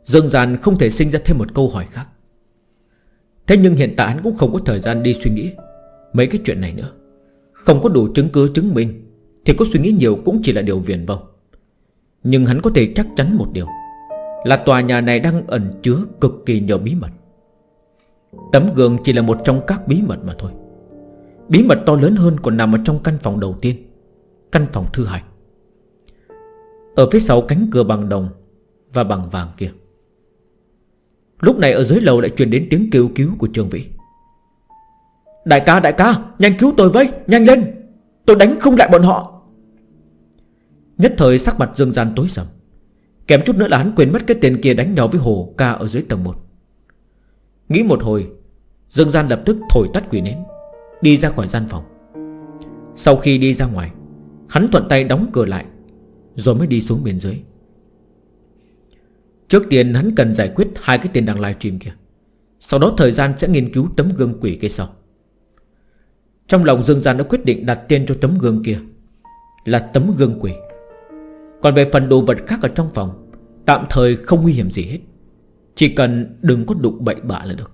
Dương Gian không thể sinh ra thêm một câu hỏi khác. Thế nhưng hiện tại hắn cũng không có thời gian đi suy nghĩ mấy cái chuyện này nữa. Không có đủ chứng cứ chứng minh thì có suy nghĩ nhiều cũng chỉ là điều viển vông. Nhưng hắn có thể chắc chắn một điều, là tòa nhà này đang ẩn chứa cực kỳ nhiều bí mật. Tấm gương chỉ là một trong các bí mật mà thôi. Bí mật to lớn hơn còn nằm ở trong căn phòng đầu tiên, căn phòng thứ hai. Ở phía sau cánh cửa bằng đồng và bằng vàng kia. Lúc này ở dưới lầu lại truyền đến tiếng kêu cứu của Trương Vĩ. Đại ca, nhanh cứu tôi với, nhanh lên, tôi đánh không lại bọn họ. Nhất thời sắc mặt Dương Gian tối sầm. Kèm chút nữa là hắn quên mất cái tên kia đánh nhau với Hồ Ca ở dưới tầng 1. Nghĩ một hồi, Dương Gian lập tức thổi tắt quỷ nến, đi ra khỏi gian phòng. Sau khi đi ra ngoài, hắn thuận tay đóng cửa lại, rồi mới đi xuống bên dưới. Trước tiên hắn cần giải quyết hai cái tên đang livestream kia. Sau đó thời gian sẽ nghiên cứu tấm gương quỷ kia sau. Trong lòng Dương Gian đã quyết định đặt tên cho tấm gương kia là tấm gương quỷ. Còn về phần đồ vật khác ở trong phòng, tạm thời không nguy hiểm gì hết, chỉ cần đừng có đụng bậy bạ là được.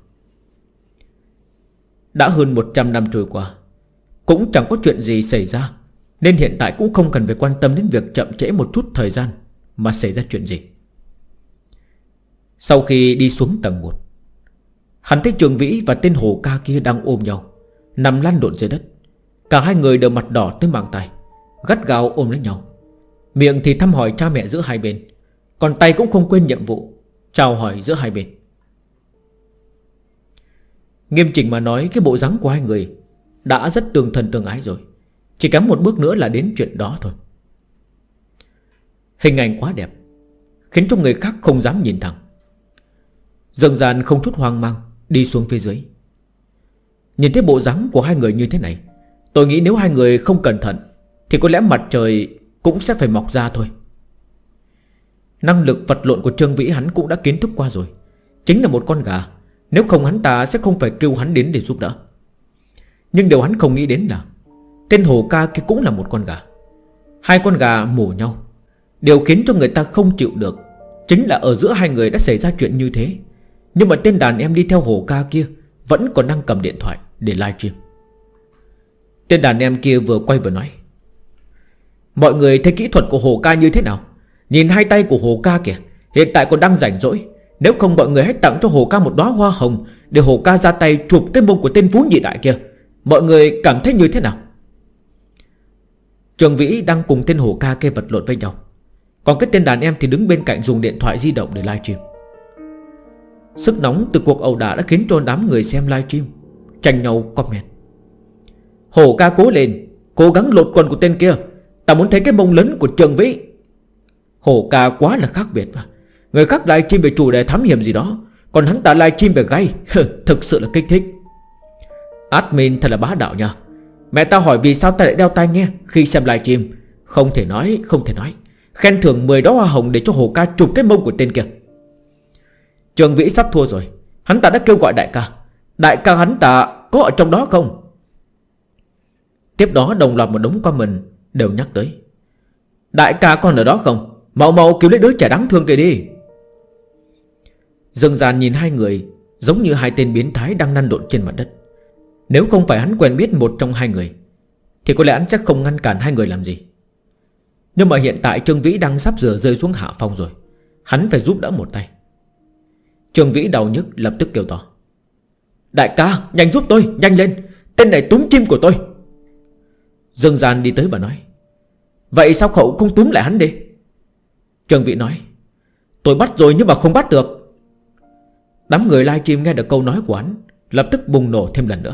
Đã hơn 100 năm trôi qua, cũng chẳng có chuyện gì xảy ra, nên hiện tại cũng không cần phải quan tâm đến việc chậm trễ một chút thời gian mà xảy ra chuyện gì. Sau khi đi xuống tầng 1, hắn thấy Trường Vĩ và tên Hồ Ca kia đang ôm nhau, nằm lăn lộn dưới đất. Cả hai người đều mặt đỏ tới mang tay, gắt gao ôm lấy nhau. Miệng thì thăm hỏi cha mẹ giữa hai bên, còn tay cũng không quên nhiệm vụ chào hỏi giữa hai bên. Nghiêm chỉnh mà nói, cái bộ dáng của hai người đã rất tương thân tương ái rồi, chỉ kém một bước nữa là đến chuyện đó thôi. Hình ảnh quá đẹp, khiến cho người khác không dám nhìn thẳng. Dương Gian không chút hoang mang đi xuống phía dưới. Nhìn thấy bộ dáng của hai người như thế này, tôi nghĩ nếu hai người không cẩn thận thì có lẽ mặt trời cũng sẽ phải mọc ra thôi. Năng lực vật lộn của Trương Vĩ hắn cũng đã kiến thức qua rồi, chính là một con gà. Nếu không hắn ta sẽ không phải kêu hắn đến để giúp đỡ. Nhưng điều hắn không nghĩ đến là tên Hồ Ca kia cũng là một con gà. Hai con gà mổ nhau. Điều khiến cho người ta không chịu được chính là ở giữa hai người đã xảy ra chuyện như thế, nhưng mà tên đàn em đi theo Hồ Ca kia vẫn còn đang cầm điện thoại để livestream. Tên đàn em kia vừa quay vừa nói: mọi người thấy kỹ thuật của Hồ Ca như thế nào? Nhìn hai tay của Hồ Ca kìa, hiện tại còn đang rảnh rỗi. Nếu không mọi người hãy tặng cho Hồ Ca một đóa hoa hồng, để Hồ Ca ra tay chụp cái mông của tên Phú Nhị Đại kia. Mọi người cảm thấy như thế nào? Trường Vĩ đang cùng tên Hồ Ca kia vật lộn với nhau, còn cái tên đàn em thì đứng bên cạnh dùng điện thoại di động để livestream. Sức nóng từ cuộc ẩu đả đã khiến cho đám người xem livestream tranh nhau comment: Hồ Ca cố lên, cố gắng lột quần của tên kia, ta muốn thấy cái mông lớn của Trường Vĩ. Hồ Ca quá là khác biệt mà. Người khác livestream về chủ đề thám hiểm gì đó, còn hắn ta livestream về gay. Thực sự là kích thích. Admin thật là bá đạo nha. Mẹ ta hỏi vì sao ta lại đeo tai nghe khi xem livestream. Không thể nói. Khen thưởng 10 đóa hoa hồng để cho Hồ Ca chụp cái mông của tên kia. Trường Vĩ sắp thua rồi, hắn ta đã kêu gọi đại ca. Đại ca hắn ta có ở trong đó không? Tiếp đó đồng loạt một đống comment đều nhắc tới: đại ca còn ở đó không? Mau cứu lấy đứa trẻ đáng thương kia đi. Dương Gian nhìn hai người giống như hai tên biến thái đang lăn lộn trên mặt đất. Nếu không phải hắn quen biết một trong hai người thì có lẽ hắn sẽ không ngăn cản hai người làm gì. Nhưng mà hiện tại Trương Vĩ đang sắp sửa rơi xuống hạ phong rồi, hắn phải giúp đỡ một tay. Trương Vĩ đau nhức lập tức kêu to: đại ca nhanh giúp tôi, nhanh lên, tên này túm chim của tôi. Dương Gian đi tới và nói: vậy sao cậu không túm lại hắn đi? Trương Vĩ nói: tôi bắt rồi nhưng mà không bắt được. Đám người livestream nghe được câu nói của hắn lập tức bùng nổ thêm lần nữa.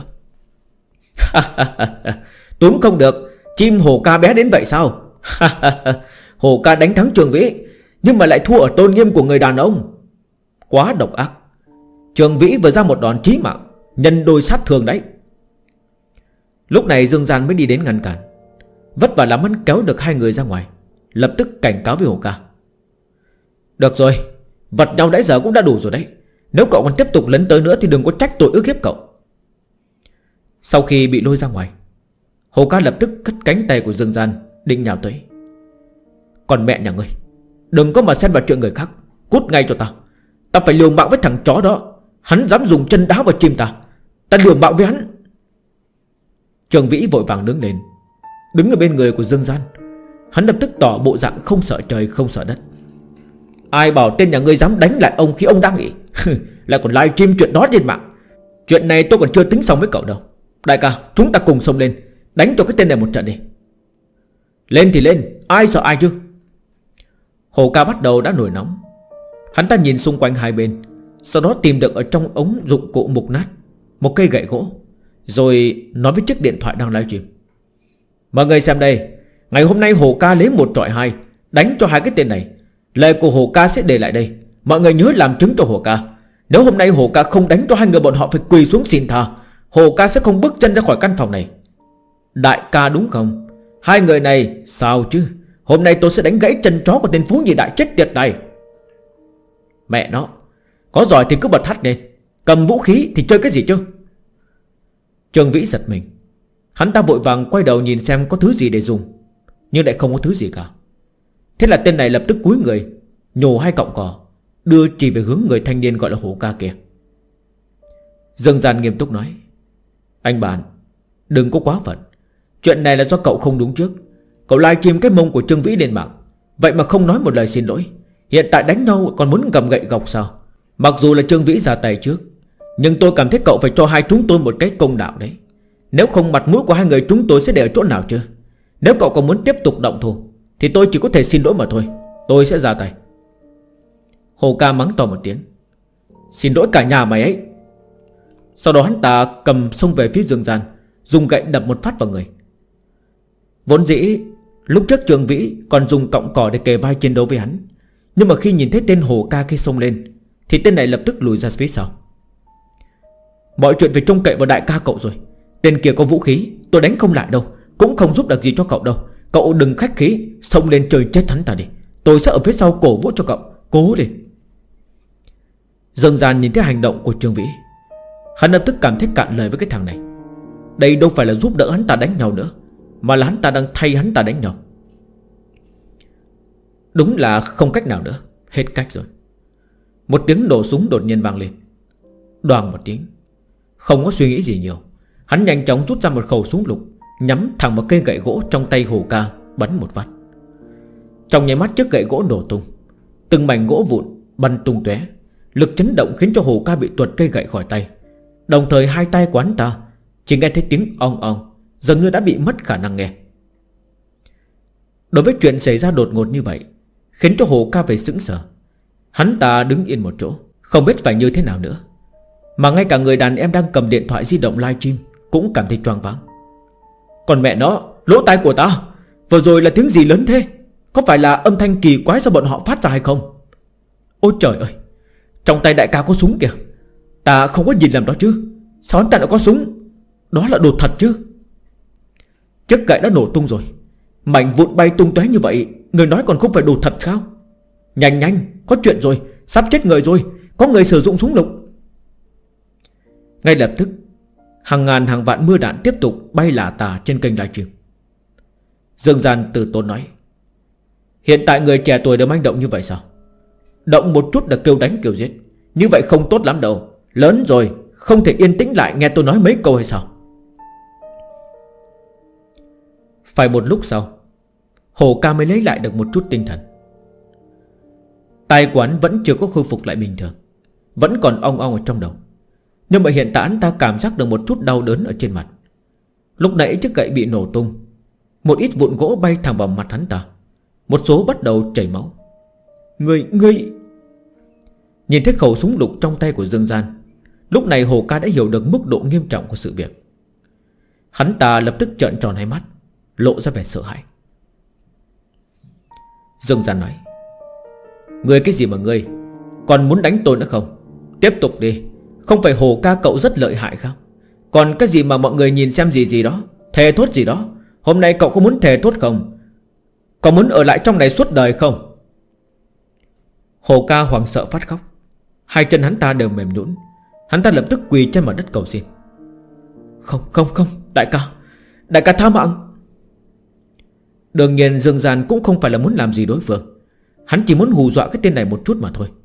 Túm không được, chim Hồ Ca bé đến vậy sao? Hồ Ca đánh thắng Trương Vĩ, nhưng mà lại thua ở tôn nghiêm của người đàn ông. Quá độc ác. Trương Vĩ vừa ra một đòn chí mạng, nhân đôi sát thương đấy. Lúc này Dương Gian mới đi đến ngăn cản. Vất vả lắm hắn kéo được hai người ra ngoài, lập tức cảnh cáo với Hồ Ca: được rồi, vật nhau nãy giờ cũng đã đủ rồi đấy. Nếu cậu còn tiếp tục lấn tới nữa thì đừng có trách tôi ức hiếp cậu. Sau khi bị lôi ra ngoài, Hồ Ca lập tức cất cánh tay của Dương Gian định nhào tới. Còn mẹ nhà ngươi, đừng có mà xen vào chuyện người khác, cút ngay cho tao. Ta phải liều mạng với thằng chó đó. Hắn dám dùng chân đá vào chim ta. Ta liều mạng với hắn. Trường Vĩ vội vàng đứng lên, đứng ở bên người của Dương Gian. Hắn lập tức tỏ bộ dạng không sợ trời không sợ đất. Ai bảo tên nhà ngươi dám đánh lại ông khi ông đang nghỉ. Lại còn livestream chuyện đó trên mạng. Chuyện này tôi còn chưa tính xong với cậu đâu. Đại ca, chúng ta cùng xông lên, đánh cho cái tên này một trận đi. Lên thì lên, ai sợ ai chứ. Hồ Ca bắt đầu đã nổi nóng. Hắn ta nhìn xung quanh hai bên, sau đó tìm được ở trong ống dụng cụ mục nát một cây gậy gỗ, rồi nói với chiếc điện thoại đang livestream: mọi người xem đây, ngày hôm nay Hồ Ca lấy 1 trọi 2 đánh cho hai cái tên này. Lời của Hồ Ca sẽ để lại đây. Mọi người nhớ làm chứng cho Hồ Ca. Nếu hôm nay Hồ Ca không đánh cho hai người bọn họ phải quỳ xuống xin tha, Hồ Ca sẽ không bước chân ra khỏi căn phòng này. Đại ca đúng không? Hai người này sao chứ? Hôm nay tôi sẽ đánh gãy chân chó của tên Phú Nhị Đại chết tiệt này. Mẹ nó, có giỏi thì cứ bật hắt lên, cầm vũ khí thì chơi cái gì chứ? Trương Vĩ giật mình. Hắn ta vội vàng quay đầu nhìn xem có thứ gì để dùng, nhưng lại không có thứ gì cả. Thế là tên này lập tức cúi người, nhổ 2 cọng cỏ, đưa chỉ về hướng người thanh niên gọi là Hồ Ca kia. Dương Gian nghiêm túc nói: anh bạn, đừng có quá phận. Chuyện này là do cậu không đúng trước. Cậu livestream cái mông của Trương Vĩ lên mạng, vậy mà không nói một lời xin lỗi. Hiện tại đánh nhau còn muốn cầm gậy gộc sao? Mặc dù là Trương Vĩ ra tay trước, nhưng tôi cảm thấy cậu phải cho hai chúng tôi một cái công đạo đấy. Nếu không mặt mũi của hai người chúng tôi sẽ để ở chỗ nào chứ? Nếu cậu còn muốn tiếp tục động thủ thì tôi chỉ có thể xin lỗi mà thôi. Tôi sẽ ra tay. Hồ Ca mắng to một tiếng: xin lỗi cả nhà mày ấy. Sau đó hắn ta cầm xông về phía Dương Gian, dùng gậy đập một phát vào người. Vốn dĩ lúc trước Trương Vĩ còn dùng cọng cỏ để kề vai chiến đấu với hắn, nhưng mà khi nhìn thấy tên Hồ Ca kia xông lên thì tên này lập tức lùi ra phía sau. Mọi chuyện phải trông cậy vào đại ca cậu rồi. Tên kia có vũ khí, tôi đánh không lại đâu, cũng không giúp được gì cho cậu đâu. Cậu đừng khách khí, xông lên chơi chết hắn ta đi. Tôi sẽ ở phía sau cổ vũ cho cậu. Cố lên. Dương Gian nhìn thấy hành động của Trương Vĩ, hắn lập tức cảm thấy cạn lời với cái thằng này. Đây đâu phải là giúp đỡ hắn ta đánh nhau nữa, mà là hắn ta đang thay hắn ta đánh nhau. Đúng là không cách nào nữa, hết cách rồi. Một tiếng nổ súng đột nhiên vang lên. Đoàng một tiếng. Không có suy nghĩ gì nhiều, hắn nhanh chóng rút ra một khẩu súng lục, nhắm thẳng vào cây gậy gỗ trong tay Hồ Ca, bắn một phát. Trong nháy mắt chiếc gậy gỗ nổ tung, từng mảnh gỗ vụn bắn tung tóe. Lực chấn động khiến cho Hồ Ca bị tuột cây gậy khỏi tay. Đồng thời hai tay của hắn ta chỉ nghe thấy tiếng ong ong, dường như đã bị mất khả năng nghe. Đối với chuyện xảy ra đột ngột như vậy, khiến cho Hồ Ca phải sững sờ. Hắn ta đứng yên một chỗ, không biết phải như thế nào nữa. Mà ngay cả người đàn em đang cầm điện thoại di động livestream cũng cảm thấy choáng váng. Còn mẹ nó, lỗ tai của ta, vừa rồi là tiếng gì lớn thế? Có phải là âm thanh kỳ quái do bọn họ phát ra hay không? Ôi trời ơi, trong tay đại ca có súng kìa. Ta không có nhìn lầm đó chứ? Sao hắn ta lại có súng? Đó là đồ thật chứ? Chiếc gậy đã nổ tung rồi, mảnh vụn bay tung tóe như vậy, người nói còn không phải đồ thật sao? Nhanh nhanh, có chuyện rồi, sắp chết người rồi, có người sử dụng súng lục. Ngay lập tức, hàng ngàn hàng vạn mưa đạn tiếp tục bay lả tả trên kênh livestream. Dương Gian từ tốn nói: hiện tại người trẻ tuổi đều manh động như vậy sao? Động một chút là kêu đánh kêu giết, như vậy không tốt lắm đâu. Lớn rồi, không thể yên tĩnh lại nghe tôi nói mấy câu hay sao? Phải một lúc sau, Hồ Ca mới lấy lại được một chút tinh thần. Tai quán vẫn chưa có khôi phục lại bình thường, vẫn còn ong ong ở trong đầu. Nhưng mà hiện tại anh ta cảm giác được một chút đau đớn ở trên mặt. Lúc nãy chiếc gậy bị nổ tung, một ít vụn gỗ bay thẳng vào mặt hắn ta, một số bắt đầu chảy máu. Ngươi Nhìn thấy khẩu súng lục trong tay của Dương Gian, lúc này Hồ Ca đã hiểu được mức độ nghiêm trọng của sự việc. Hắn ta lập tức trợn tròn hai mắt, lộ ra vẻ sợ hãi. Dương Gian nói: ngươi cái gì mà ngươi, còn muốn đánh tôi nữa không? Tiếp tục đi. Không phải Hồ Ca cậu rất lợi hại không? Còn cái gì mà mọi người nhìn xem gì đó, thề thốt gì đó. Hôm nay cậu có muốn thề thốt không? Có muốn ở lại trong này suốt đời không? Hồ Ca hoảng sợ phát khóc. Hai chân hắn ta đều mềm nhũn. Hắn ta lập tức quỳ trên mặt đất cầu xin: không, đại ca tha mạng. Đương nhiên Dương Gian cũng không phải là muốn làm gì đối phương, hắn chỉ muốn hù dọa cái tên này một chút mà thôi.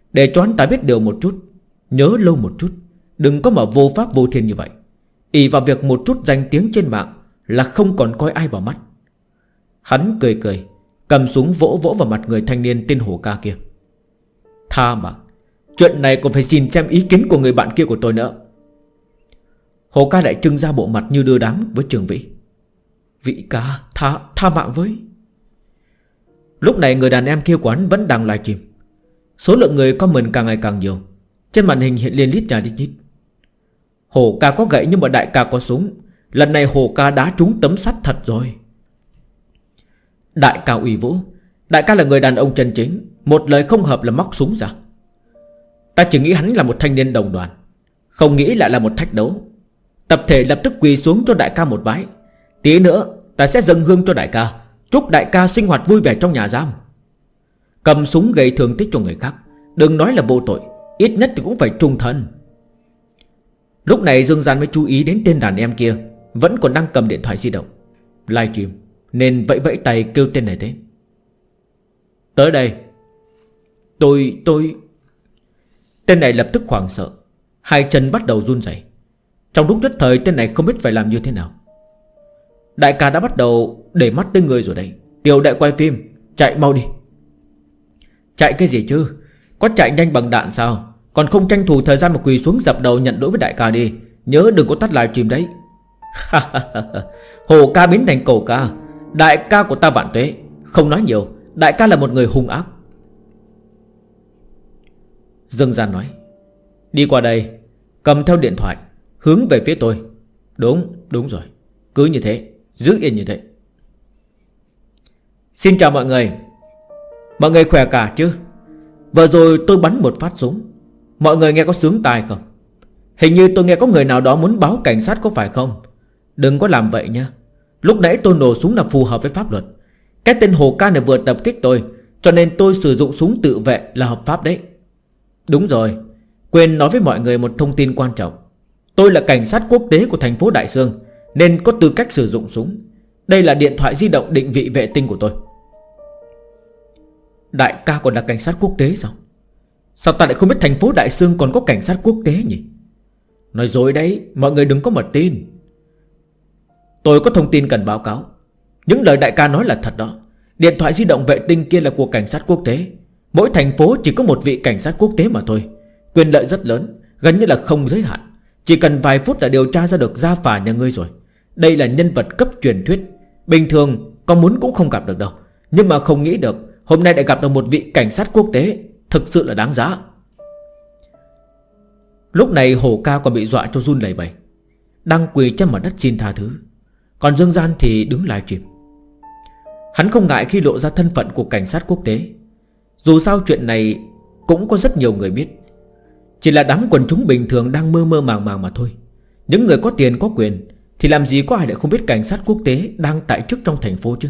Để cho hắn ta biết điều một chút, nhớ lâu một chút, đừng có mà vô pháp vô thiên như vậy. Ỷ vào việc một chút danh tiếng trên mạng là không còn coi ai vào mắt. Hắn cười cười, cầm súng vỗ vỗ vào mặt người thanh niên tên Hồ Ca kia. Tha mà, chuyện này còn phải xin xem ý kiến của người bạn kia của tôi nữa. Hồ Ca lại trưng ra bộ mặt như đưa đám với Trường Vĩ. Vĩ ca, tha mạng với. Lúc này người đàn em kia của hắn vẫn đang livestream. Số lượng người comment càng ngày càng nhiều. Trên màn hình hiện lên lít nhà lít nhít. Hồ Ca có gậy nhưng mà đại ca có súng. Lần này Hồ Ca đá trúng tấm sắt thật rồi. Đại ca uy vũ, đại ca là người đàn ông chân chính, một lời không hợp là móc súng ra. Ta chỉ nghĩ hắn là một thanh niên đồng đoàn, không nghĩ lại là một thách đấu. Tập thể lập tức quỳ xuống cho đại ca một bái. Tí nữa ta sẽ dâng hương cho đại ca, chúc đại ca sinh hoạt vui vẻ trong nhà giam. Cầm súng gây thương tích cho người khác, đừng nói là vô tội, ít nhất thì cũng phải trung thân. Lúc này Dương Gian mới chú ý đến tên đàn em kia vẫn còn đang cầm điện thoại di động livestream, nên vẫy vẫy tay kêu tên này đến. Tới đây. Tôi Tên này lập tức hoảng sợ, hai chân bắt đầu run rẩy. Trong lúc nhất thời tên này không biết phải làm như thế nào. Đại ca đã bắt đầu để mắt tới người rồi đấy. Tiểu đại quay phim, chạy mau đi. Chạy cái gì chứ, có chạy nhanh bằng đạn sao? Còn không tranh thủ thời gian mà quỳ xuống dập đầu nhận lỗi với đại ca đi. Nhớ đừng có tắt livestream đấy. Hồ Ca biến thành Cầu Ca, đại ca của ta vạn tuế. Không nói nhiều, đại ca là một người hung ác. Dương Gian nói. Đi qua đây, cầm theo điện thoại, hướng về phía tôi. Đúng rồi, cứ như thế, giữ yên như thế. Xin chào mọi người. Mọi người khỏe cả chứ? Vừa rồi tôi bắn một phát súng, mọi người nghe có sướng tai không? Hình như tôi nghe có người nào đó muốn báo cảnh sát có phải không? Đừng có làm vậy nha. Lúc nãy tôi nổ súng là phù hợp với pháp luật. Cái tên Hồ Ca này vừa tập kích tôi, cho nên tôi sử dụng súng tự vệ là hợp pháp đấy. Đúng rồi, quên nói với mọi người một thông tin quan trọng. Tôi là cảnh sát quốc tế của thành phố Đại Sương, nên có tư cách sử dụng súng. Đây là điện thoại di động định vị vệ tinh của tôi. Đại ca còn là cảnh sát quốc tế sao? Sao ta lại không biết thành phố Đại Sương còn có cảnh sát quốc tế nhỉ? Nói dối đấy, mọi người đừng có mà tin. Tôi có thông tin cần báo cáo. Những lời đại ca nói là thật đó. Điện thoại di động vệ tinh kia là của cảnh sát quốc tế. Mỗi thành phố chỉ có một vị cảnh sát quốc tế mà thôi. Quyền lợi rất lớn, gần như là không giới hạn. Chỉ cần vài phút là điều tra ra được gia phả nhà ngươi rồi. Đây là nhân vật cấp truyền thuyết, bình thường có muốn cũng không gặp được đâu. Nhưng mà không nghĩ được hôm nay lại gặp được một vị cảnh sát quốc tế. Thực sự là đáng giá. Lúc này Hồ Ca còn bị dọa cho run lẩy bẩy, đang quỳ trên mặt đất xin tha thứ. Còn Dương Gian thì đứng livestream. Hắn không ngại khi lộ ra thân phận của cảnh sát quốc tế. Dù sao chuyện này cũng có rất nhiều người biết, chỉ là đám quần chúng bình thường đang mơ mơ màng màng mà thôi. Những người có tiền có quyền thì làm gì có ai lại không biết cảnh sát quốc tế đang tại chức trong thành phố chứ.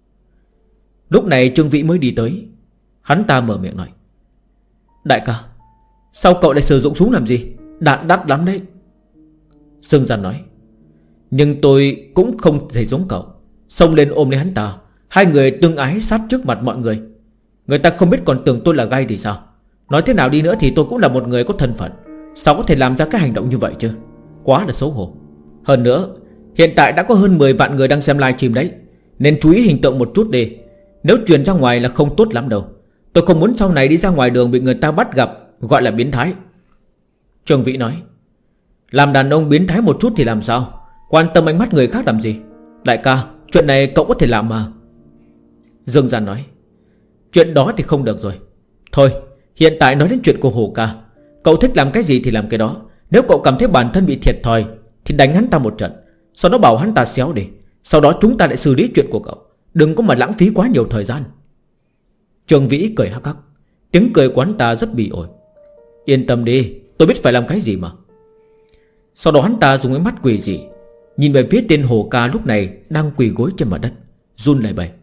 Lúc này Trương Vĩ mới đi tới. Hắn ta mở miệng nói. Đại ca, sao cậu lại sử dụng súng làm gì? Đạn đắt lắm đấy. Dương Gian nói. Nhưng tôi cũng không thể giống cậu xông lên ôm lấy hắn ta. Hai người tương ái sát trước mặt mọi người. Người ta không biết còn tưởng tôi là gay thì sao? Nói thế nào đi nữa thì tôi cũng là một người có thân phận. Sao có thể làm ra cái hành động như vậy chứ? Quá là xấu hổ. Hơn nữa, hiện tại đã có hơn 10 vạn người đang xem livestream đấy, nên chú ý hình tượng một chút đi. Nếu truyền ra ngoài là không tốt lắm đâu. Tôi không muốn sau này đi ra ngoài đường bị người ta bắt gặp gọi là biến thái. Trương Vĩ nói. Làm đàn ông biến thái một chút thì làm sao? Quan tâm ánh mắt người khác làm gì? Đại ca, chuyện này cậu có thể làm mà. Dương Gian nói. Chuyện đó thì không được rồi. Thôi, hiện tại nói đến chuyện của Hồ Ca. Cậu thích làm cái gì thì làm cái đó. Nếu cậu cảm thấy bản thân bị thiệt thòi thì đánh hắn ta một trận, sau đó bảo hắn ta xéo đi. Sau đó chúng ta lại xử lý chuyện của cậu. Đừng có mà lãng phí quá nhiều thời gian. Trương Vĩ cười hắc hắc. Tiếng cười của hắn ta rất bị ổi. Yên tâm đi, tôi biết phải làm cái gì mà. Sau đó hắn ta dùng ánh mắt quỷ dị nhìn về phía tên Hồ Ca lúc này đang quỳ gối trên mặt đất, run lẩy bẩy.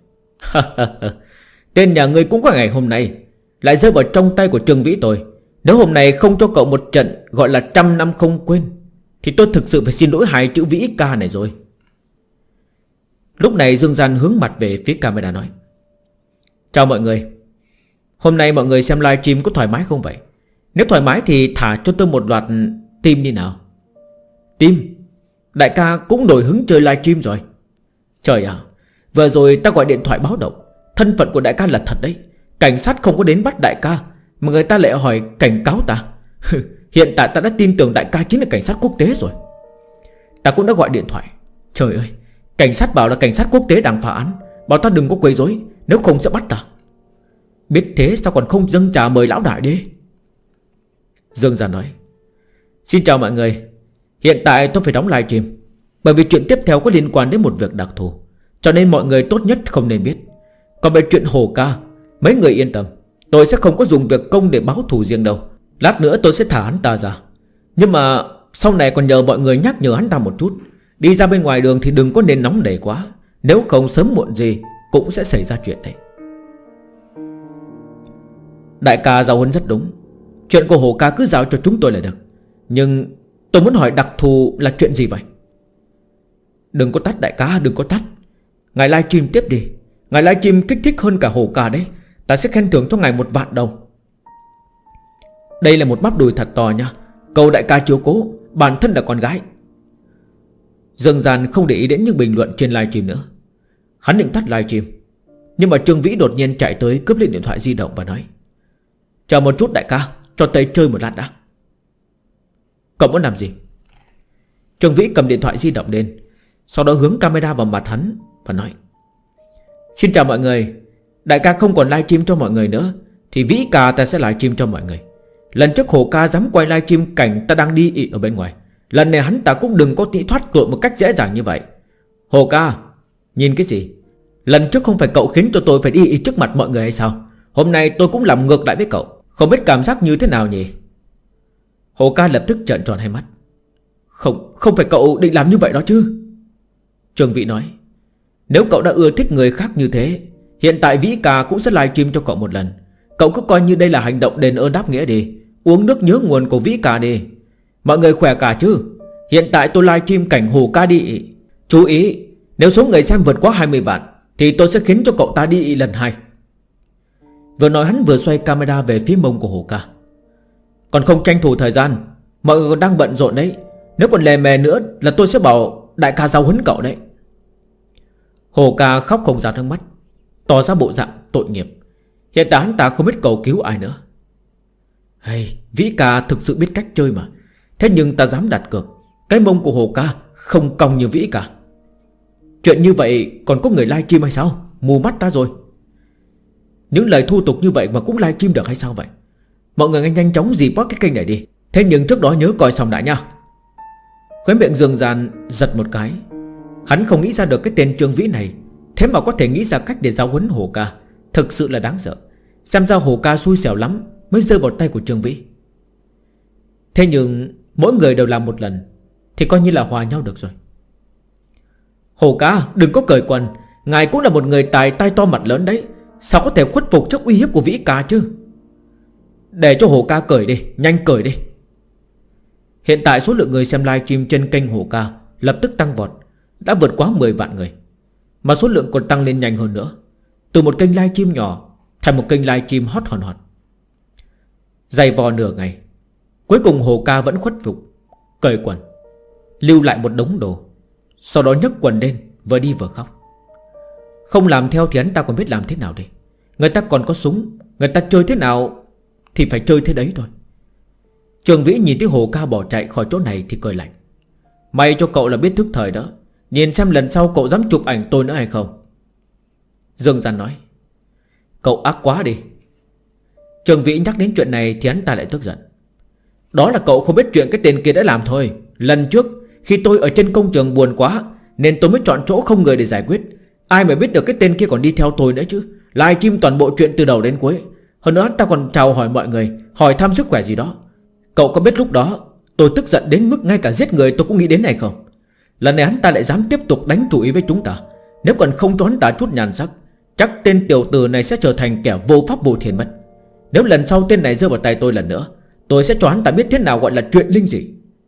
Tên nhà ngươi cũng có ngày hôm nay lại rơi vào trong tay của Trương Vĩ tôi. Nếu hôm nay không cho cậu một trận gọi là 100 năm không quên thì tôi thực sự phải xin lỗi hai chữ Vĩ ca này rồi. Lúc này Dương Gian hướng mặt về phía camera nói. Chào mọi người. Hôm nay mọi người xem livestream có thoải mái không vậy? Nếu thoải mái thì thả cho tôi một loạt tim đi nào. Tim? Đại ca cũng nổi hứng chơi livestream rồi. Trời ạ, vừa rồi ta gọi điện thoại báo động. Thân phận của đại ca là thật đấy. Cảnh sát không có đến bắt đại ca, mà người ta lại hỏi cảnh cáo ta. Hiện tại ta đã tin tưởng đại ca chính là cảnh sát quốc tế rồi. Ta cũng đã gọi điện thoại. Trời ơi, cảnh sát bảo là cảnh sát quốc tế đang phá án, bảo ta đừng có quấy rối, nếu không sẽ bắt ta. Biết thế sao còn không dâng trà mời lão đại đi. Dương Gia nói: Xin chào mọi người. Hiện tại tôi phải đóng livestream, bởi vì chuyện tiếp theo có liên quan đến một việc đặc thù, cho nên mọi người tốt nhất không nên biết. Còn về chuyện Hồ ca, mấy người yên tâm, tôi sẽ không có dùng việc công để báo thù riêng đâu. Lát nữa tôi sẽ thả hắn ta ra. Nhưng mà sau này còn nhờ mọi người nhắc nhở hắn ta một chút. Đi ra bên ngoài đường thì đừng có nên nóng nảy quá, nếu không sớm muộn gì cũng sẽ xảy ra chuyện đấy. Đại ca giáo huấn rất đúng. Chuyện của Hồ ca cứ giao cho chúng tôi là được. Nhưng tôi muốn hỏi đặc thù là chuyện gì vậy? Đừng có tắt đại ca, đừng có tắt. Ngài livestream tiếp đi. Ngài livestream kích thích hơn cả Hồ ca đấy. Ta sẽ khen thưởng cho ngài 1.000.000 đồng. Đây là một bắp đùi thật to nha. Cầu đại ca chiếu cố, bản thân là con gái. Dương Gian không để ý đến những bình luận trên livestream nữa. Hắn định tắt livestream, nhưng mà Trương Vĩ đột nhiên chạy tới cướp lên điện thoại di động và nói: Chờ một chút đại ca, cho Tây chơi một lát đã. Cậu muốn làm gì? Trương Vĩ cầm điện thoại di động lên, sau đó hướng camera vào mặt hắn và nói: Xin chào mọi người. Đại ca không còn livestream cho mọi người nữa, thì Vĩ ca ta sẽ livestream cho mọi người. Lần trước Hồ ca dám quay livestream cảnh ta đang đi ị ở bên ngoài, lần này hắn ta cũng đừng có tị thoát tội một cách dễ dàng như vậy. Hồ ca, nhìn cái gì? Lần trước không phải cậu khiến cho tôi phải đi ị trước mặt mọi người hay sao? Hôm nay tôi cũng làm ngược lại với cậu. Không biết cảm giác như thế nào nhỉ? Hồ ca lập tức trợn tròn hai mắt. Không phải cậu định làm như vậy đó chứ? Trương Vĩ nói: Nếu cậu đã ưa thích người khác như thế, hiện tại Vĩ ca cũng sẽ livestream cho cậu một lần. Cậu cứ coi như đây là hành động đền ơn đáp nghĩa đi. Uống nước nhớ nguồn của Vĩ ca đi. Mọi người khỏe cả chứ? Hiện tại tôi livestream cảnh Hồ ca đi. Chú ý, nếu số người xem vượt quá 20 vạn thì tôi sẽ khiến cho cậu ta đi lần 2. Vừa nói hắn vừa xoay camera về phía mông của Hồ ca. Còn không tranh thủ thời gian, mọi người còn đang bận rộn đấy. Nếu còn lè mè nữa là tôi sẽ bảo đại ca giáo huấn cậu đấy. Hồ ca khóc không ra nước mắt, tỏ ra bộ dạng tội nghiệp. Hiện tại hắn ta không biết cầu cứu ai nữa. Hay, Vĩ ca thực sự biết cách chơi mà. Thế nhưng ta dám đặt cược cái mông của Hồ ca không cong như Vĩ ca. Chuyện như vậy còn có người livestream hay sao? Mù mắt ta rồi. Những lời thu tục như vậy mà cũng livestream được hay sao vậy? Mọi người nhanh chóng report cái kênh này đi. Thế nhưng trước đó nhớ coi xong đã nha. Khóe miệng Dương Gian giật một cái. Hắn không nghĩ ra được cái tên Trương Vĩ này, thế mà có thể nghĩ ra cách để giáo huấn Hồ ca. Thực sự là đáng sợ. Xem ra Hồ ca xui xẻo lắm mới rơi vào tay của Trương Vĩ. Thế nhưng mỗi người đều làm một lần thì coi như là hòa nhau được rồi. Hồ ca đừng có cởi quần. Ngài cũng là một người tài tay to mặt lớn đấy, sao có thể khuất phục trước uy hiếp của Vĩ ca chứ? Để cho Hồ ca cởi đi, nhanh cởi đi. Hiện tại số lượng người xem livestream trên kênh Hồ ca lập tức tăng vọt, đã vượt quá 10 vạn người. Mà số lượng còn tăng lên nhanh hơn nữa, từ một kênh livestream nhỏ thành một kênh livestream hot hòn hot. Dày vò nửa ngày, cuối cùng Hồ ca vẫn khuất phục, cởi quần, lưu lại một đống đồ, sau đó nhấc quần lên, vừa đi vừa khóc. Không làm theo thì hắn ta còn biết làm thế nào đây? Người ta còn có súng, người ta chơi thế nào thì phải chơi thế đấy thôi. Trương Vĩ nhìn thấy Hồ ca bỏ chạy khỏi chỗ này thì cười lạnh. May cho cậu là biết thức thời đó. Nhìn xem lần sau cậu dám chụp ảnh tôi nữa hay không. Dương Gian nói: Cậu ác quá đi. Trương Vĩ nhắc đến chuyện này thì hắn ta lại tức giận. Đó là cậu không biết chuyện cái tên kia đã làm thôi. Lần trước khi tôi ở trên công trường buồn quá nên tôi mới chọn chỗ không người để giải quyết. Ai mà biết được cái tên kia còn đi theo tôi nữa chứ. Livestream toàn bộ chuyện từ đầu đến cuối. Hơn nữa hắn ta còn chào hỏi mọi người, hỏi thăm sức khỏe gì đó. Cậu có biết lúc đó tôi tức giận đến mức ngay cả giết người tôi cũng nghĩ đến này không? Lần này hắn ta lại dám tiếp tục đánh chủ ý với chúng ta. Nếu còn không cho hắn ta chút nhàn sắc, chắc tên tiểu tử này sẽ trở thành kẻ vô pháp vô thiên mất. Nếu lần sau tên này rơi vào tay tôi lần nữa, tôi sẽ cho hắn ta biết thế nào gọi là chuyện linh dị.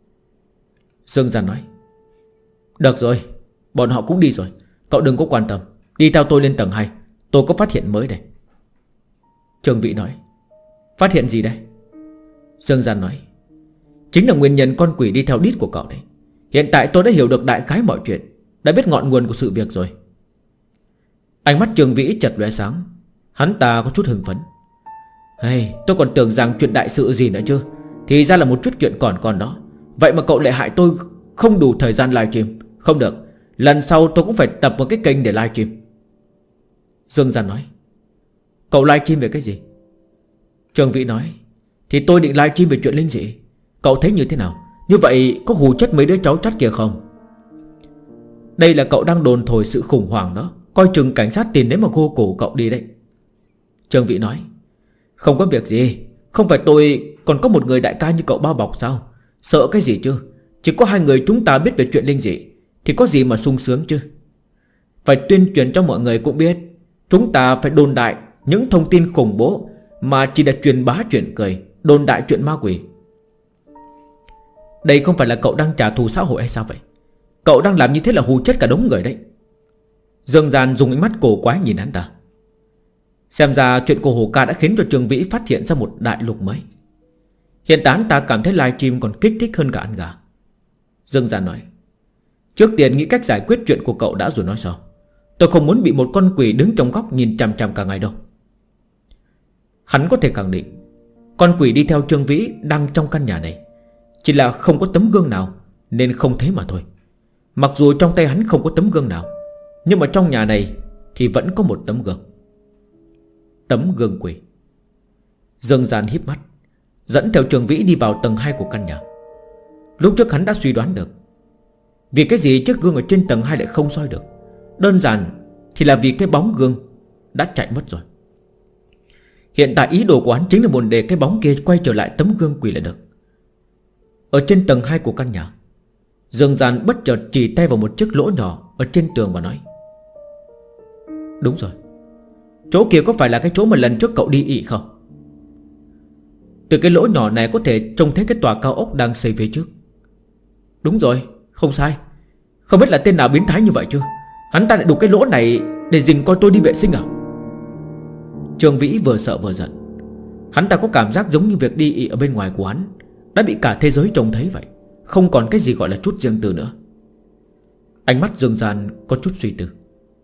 Dương Gian nói: Được rồi, bọn họ cũng đi rồi, cậu đừng có quan tâm. Đi theo tôi lên tầng 2, tôi có phát hiện mới đây. Trương Vĩ nói: Phát hiện gì đây? Dương Gian nói: Chính là nguyên nhân con quỷ đi theo đít của cậu đấy. Hiện tại tôi đã hiểu được đại khái mọi chuyện, đã biết ngọn nguồn của sự việc rồi. Ánh mắt Trường Vĩ chợt lóe sáng. Hắn ta có chút hưng phấn. Tôi còn tưởng rằng chuyện đại sự gì nữa chứ, thì ra là một chút chuyện còn đó. Vậy mà cậu lại hại tôi không đủ thời gian livestream. Không được, lần sau tôi cũng phải tập một cái kênh để livestream. Dương Gian nói: Cậu livestream về cái gì? Trường Vĩ nói: Thì tôi định livestream về chuyện linh dị. Cậu thấy như thế nào? Như vậy có hù chết mấy đứa cháu chắt kia không? Đây là cậu đang đồn thổi sự khủng hoảng đó, coi chừng cảnh sát tìm đến mà gô cổ cậu đi đấy. Trường Vĩ nói: Không có việc gì. Không phải tôi còn có một người đại ca như cậu bao bọc sao? Sợ cái gì chứ? Chỉ có hai người chúng ta biết về chuyện linh dị thì có gì mà sung sướng chứ. Phải tuyên truyền cho mọi người cũng biết. Chúng ta phải đồn đại những thông tin khủng bố, mà chỉ là truyền bá chuyện cười, đồn đại chuyện ma quỷ. Đây không phải là cậu đang trả thù xã hội hay sao vậy? Cậu đang làm như thế là hù chết cả đống người đấy. Dương Gian dùng ánh mắt cổ quái nhìn hắn ta. Xem ra chuyện của Hồ Ca đã khiến cho Trường Vĩ phát hiện ra một đại lục mới. Hiện tại hắn ta cảm thấy livestream còn kích thích hơn cả ăn gà. Dương Gian nói: Trước tiên nghĩ cách giải quyết chuyện của cậu đã rồi nói sau. Tôi không muốn bị một con quỷ đứng trong góc nhìn chằm chằm cả ngày đâu. Hắn có thể khẳng định con quỷ đi theo Trương Vĩ đang trong căn nhà này, chỉ là không có tấm gương nào nên không thấy mà thôi. Mặc dù trong tay hắn không có tấm gương nào, nhưng mà trong nhà này thì vẫn có một tấm gương. Tấm gương quỷ. Dương Gian híp mắt, dẫn theo Trường Vĩ đi vào tầng 2 của căn nhà. Lúc trước hắn đã suy đoán được vì cái gì chiếc gương ở trên tầng 2 lại không soi được. Đơn giản thì là vì cái bóng gương đã chạy mất rồi. Hiện tại ý đồ của hắn chính là muốn để cái bóng kia quay trở lại tấm gương quỷ là được. Ở trên tầng 2 của căn nhà, Dương Gian bất chợt chỉ tay vào một chiếc lỗ nhỏ ở trên tường và nói: Đúng rồi, chỗ kia có phải là cái chỗ mà lần trước cậu đi ị không? Từ cái lỗ nhỏ này có thể trông thấy cái tòa cao ốc đang xây phía trước. Đúng rồi, không sai. Không biết là tên nào biến thái như vậy chứ, hắn ta lại đục cái lỗ này để dình coi tôi đi vệ sinh à? Trường Vĩ vừa sợ vừa giận. Hắn ta có cảm giác giống như việc đi ị ở bên ngoài của hắn đã bị cả thế giới trông thấy vậy, không còn cái gì gọi là chút riêng tư nữa. Ánh mắt Dương Gian có chút suy tư.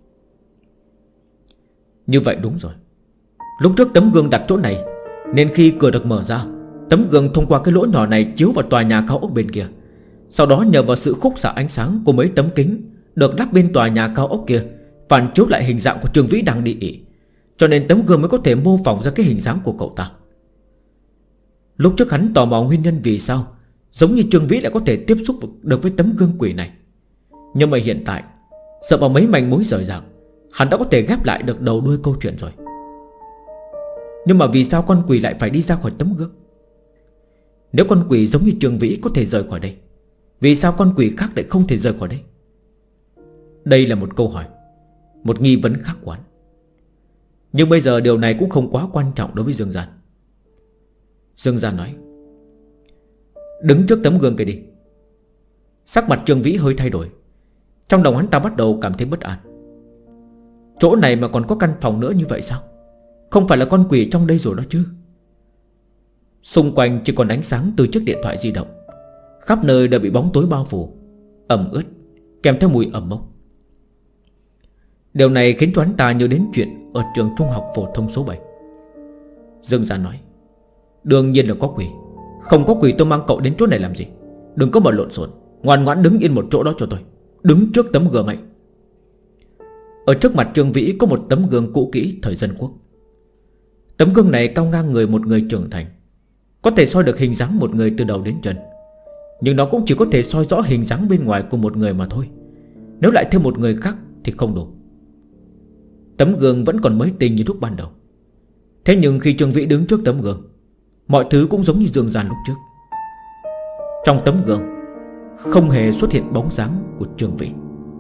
Như vậy đúng rồi, lúc trước tấm gương đặt chỗ này, nên khi cửa được mở ra, tấm gương thông qua cái lỗ nhỏ này chiếu vào tòa nhà cao ốc bên kia. Sau đó nhờ vào sự khúc xạ ánh sáng của mấy tấm kính được lắp bên tòa nhà cao ốc kia, phản chiếu lại hình dạng của Trương Vĩ đang đi ị, cho nên tấm gương mới có thể mô phỏng ra cái hình dáng của cậu ta. Lúc trước hắn tò mò nguyên nhân vì sao giống như Trương Vĩ lại có thể tiếp xúc được với tấm gương quỷ này. Nhưng mà hiện tại, sợ vào mấy manh mối rời rạc, hắn đã có thể ghép lại được đầu đuôi câu chuyện rồi. Nhưng mà vì sao con quỷ lại phải đi ra khỏi tấm gương? Nếu con quỷ giống như Trương Vĩ có thể rời khỏi đây, vì sao con quỷ khác lại không thể rời khỏi đây? Đây là một câu hỏi, một nghi vấn khắc quán. Nhưng bây giờ điều này cũng không quá quan trọng đối với Dương Gian. Dương Gian nói: Đứng trước tấm gương kia đi. Sắc mặt Trương Vĩ hơi thay đổi. Trong lòng hắn ta bắt đầu cảm thấy bất an. Chỗ này mà còn có căn phòng nữa như vậy sao? Không phải là con quỷ trong đây rồi đó chứ? Xung quanh chỉ còn ánh sáng từ chiếc điện thoại di động. Khắp nơi đều bị bóng tối bao phủ, ẩm ướt, kèm theo mùi ẩm mốc. Điều này khiến cho hắn ta nhớ đến chuyện ở trường trung học phổ thông số 7. Dương Gian nói: Đương nhiên là có quỷ. Không có quỷ tôi mang cậu đến chỗ này làm gì? Đừng có mà lộn xộn, ngoan ngoãn đứng yên một chỗ đó cho tôi. Đứng trước tấm gương ấy. Ở trước mặt Trương Vĩ có một tấm gương cũ kỹ thời dân quốc. Tấm gương này cao ngang người một người trưởng thành, có thể soi được hình dáng một người từ đầu đến chân. Nhưng nó cũng chỉ có thể soi rõ hình dáng bên ngoài của một người mà thôi. Nếu lại thêm một người khác thì không đủ. Tấm gương vẫn còn mới tinh như lúc ban đầu. Thế nhưng khi Trương Vĩ đứng trước tấm gương, mọi thứ cũng giống như Dương Gian lúc trước. Trong tấm gương không hề xuất hiện bóng dáng của Trương Vĩ.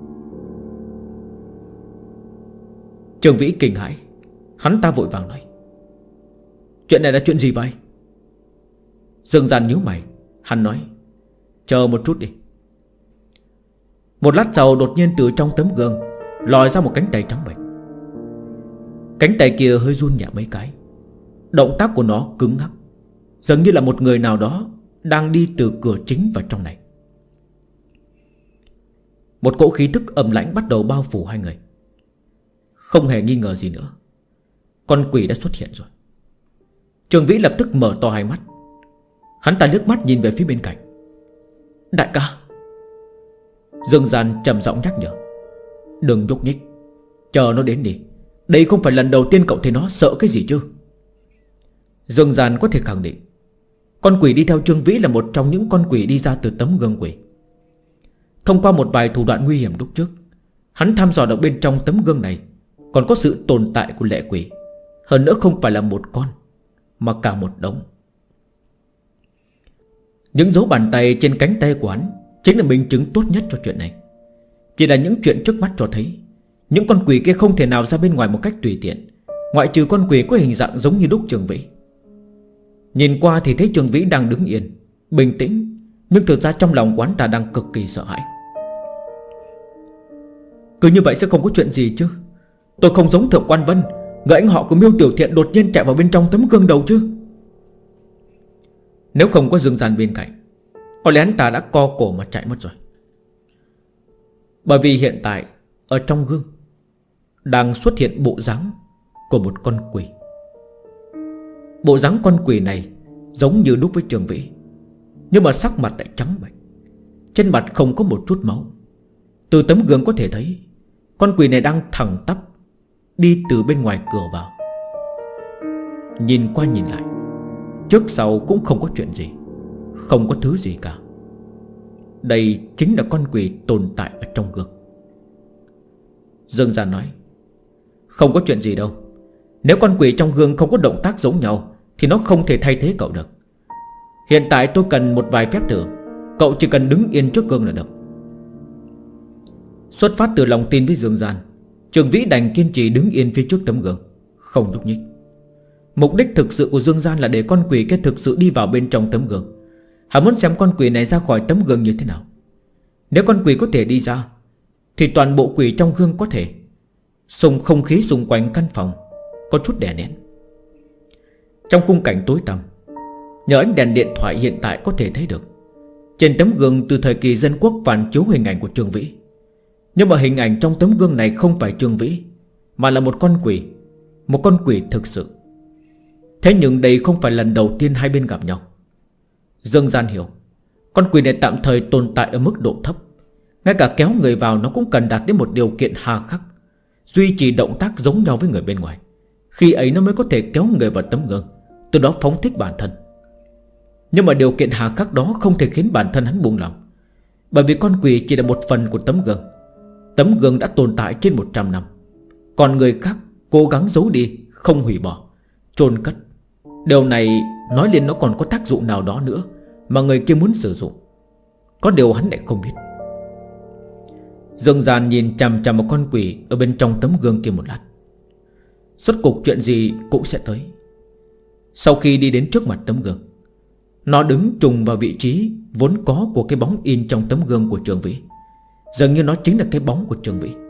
Trương Vĩ kinh hãi. Hắn ta vội vàng nói: Chuyện này là chuyện gì vậy? Dương Gian nhíu mày. Hắn nói: Chờ một chút đi. Một lát sau đột nhiên từ trong tấm gương lòi ra một cánh tay trắng bệch. Cánh tay kia hơi run nhẹ mấy cái. Động tác của nó cứng ngắc. dường như là một người nào đó đang đi từ cửa chính vào trong này. Một cỗ khí tức âm lãnh bắt đầu bao phủ hai người. Không hề nghi ngờ gì nữa, con quỷ đã xuất hiện rồi. Trường Vĩ lập tức mở to hai mắt. Hắn ta liếc mắt nhìn về phía bên cạnh. Đại ca. Dương Gian trầm giọng nhắc nhở. Đừng nhúc nhích, chờ nó đến đi. Đây không phải lần đầu tiên cậu thấy nó, sợ cái gì chứ? Dương Gian có thể khẳng định con quỷ đi theo Trương Vĩ là một trong những con quỷ đi ra từ tấm gương quỷ. Thông qua một vài thủ đoạn nguy hiểm lúc trước, hắn thăm dò được bên trong tấm gương này còn có sự tồn tại của lệ quỷ. Hơn nữa không phải là một con, mà cả một đống. Những dấu bàn tay trên cánh tay của hắn chính là minh chứng tốt nhất cho chuyện này. Chỉ là những chuyện trước mắt cho thấy những con quỷ kia không thể nào ra bên ngoài một cách tùy tiện, ngoại trừ con quỷ có hình dạng giống như đúc Trường Vĩ. Nhìn qua thì thấy Trường Vĩ đang đứng yên, bình tĩnh, nhưng thực ra trong lòng quán ta đang cực kỳ sợ hãi. Cứ như vậy sẽ không có chuyện gì chứ? Tôi không giống Thượng Quan Vân, người anh họ của Miêu Tiểu Thiện đột nhiên chạy vào bên trong tấm gương đầu chứ? Nếu không có Dương Gian bên cạnh, có lẽ hắn ta đã co cổ mà chạy mất rồi. Bởi vì hiện tại ở trong gương đang xuất hiện bộ dáng của một con quỷ. Bộ dáng con quỷ này giống như đúc với Trường Vĩ, nhưng mà sắc mặt lại trắng bệch, trên mặt không có một chút máu. Từ tấm gương có thể thấy con quỷ này đang thẳng tắp đi từ bên ngoài cửa vào. Nhìn qua nhìn lại, trước sau cũng không có chuyện gì, không có thứ gì cả. Đây chính là con quỷ tồn tại ở trong gương. Dương Gian nói, không có chuyện gì đâu. Nếu con quỷ trong gương không có động tác giống nhau thì nó không thể thay thế cậu được. Hiện tại tôi cần một vài phép thử, cậu chỉ cần đứng yên trước gương là được. Xuất phát từ lòng tin với Dương Gian, Trường Vĩ đành kiên trì đứng yên phía trước tấm gương, không nhúc nhích. Mục đích thực sự của Dương Gian là để con quỷ kia thực sự đi vào bên trong tấm gương. Hắn muốn xem con quỷ này ra khỏi tấm gương như thế nào. Nếu con quỷ có thể đi ra thì toàn bộ quỷ trong gương có thể xung không khí xung quanh căn phòng có chút đè nén. Trong khung cảnh tối tăm, nhờ ánh đèn điện thoại hiện tại có thể thấy được trên tấm gương từ thời kỳ dân quốc phản chiếu hình ảnh của Trường Vĩ. Nhưng mà hình ảnh trong tấm gương này không phải Trường Vĩ, mà là một con quỷ. Một con quỷ thực sự. Thế nhưng đây không phải lần đầu tiên hai bên gặp nhau. Dương Gian hiểu con quỷ này tạm thời tồn tại ở mức độ thấp. Ngay cả kéo người vào nó cũng cần đạt đến một điều kiện hà khắc, duy trì động tác giống nhau với người bên ngoài. Khi ấy nó mới có thể kéo người vào tấm gương, từ đó phóng thích bản thân. Nhưng mà điều kiện hà khắc đó không thể khiến bản thân hắn buông lòng. Bởi vì con quỷ chỉ là một phần của tấm gương. Tấm gương đã tồn tại trên 100 năm. Còn người khác cố gắng giấu đi, không hủy bỏ, chôn cất. Điều này nói lên nó còn có tác dụng nào đó nữa mà người kia muốn sử dụng. Có điều hắn lại không biết. Dương Gian nhìn chằm chằm một con quỷ ở bên trong tấm gương kia một lát. Rốt cuộc chuyện gì cũng sẽ tới. Sau khi đi đến trước mặt tấm gương, nó đứng trùng vào vị trí vốn có của cái bóng in trong tấm gương của Trường Vĩ. Dường như nó chính là cái bóng của Trường Vĩ.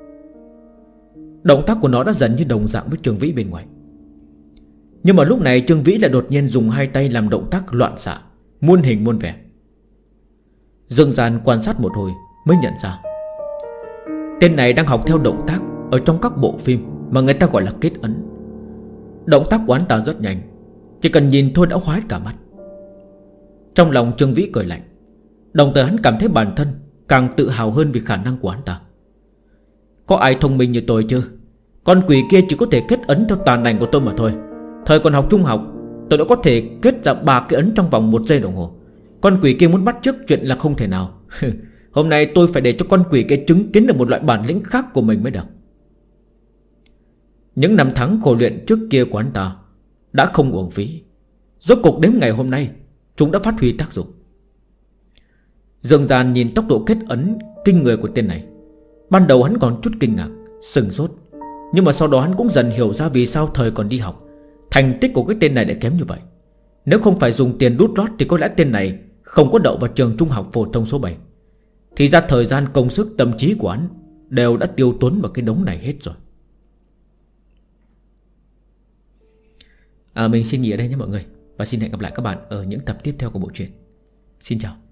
Động tác của nó đã dần như đồng dạng với Trường Vĩ bên ngoài. Nhưng mà lúc này Trường Vĩ lại đột nhiên dùng hai tay làm động tác loạn xạ, muôn hình muôn vẻ. Dương Gian quan sát một hồi mới nhận ra tên này đang học theo động tác ở trong các bộ phim mà người ta gọi là kết ấn. Động tác của hắn ta rất nhanh, chỉ cần nhìn thôi đã khoái cả mắt. Trong lòng Trường Vĩ cười lạnh, đồng thời hắn cảm thấy bản thân càng tự hào hơn vì khả năng của hắn ta. Có ai thông minh như tôi chứ? Con quỷ kia chỉ có thể kết ấn theo tàn ảnh của tôi mà thôi. Thời còn học trung học, tôi đã có thể kết ra 3 cái ấn trong vòng 1 giây đồng hồ. Con quỷ kia muốn bắt chước chuyện là không thể nào. Hôm nay tôi phải để cho con quỷ kia chứng kiến được một loại bản lĩnh khác của mình mới được. Những năm tháng khổ luyện trước kia của hắn ta đã không uổng phí. Rốt cuộc đến ngày hôm nay chúng đã phát huy tác dụng. Dương Gian nhìn tốc độ kết ấn kinh người của tên này. Ban đầu hắn còn chút kinh ngạc, sừng sốt. Nhưng mà sau đó hắn cũng dần hiểu ra vì sao thời còn đi học thành tích của cái tên này lại kém như vậy. Nếu không phải dùng tiền đút lót thì có lẽ tên này không có đậu vào trường trung học phổ thông số 7. Thì ra thời gian, công sức, tâm trí của hắn đều đã tiêu tốn vào cái đống này hết rồi. Mình xin nghỉ ở đây nhé mọi người. và xin hẹn gặp lại các bạn ở những tập tiếp theo của bộ truyện. Xin chào.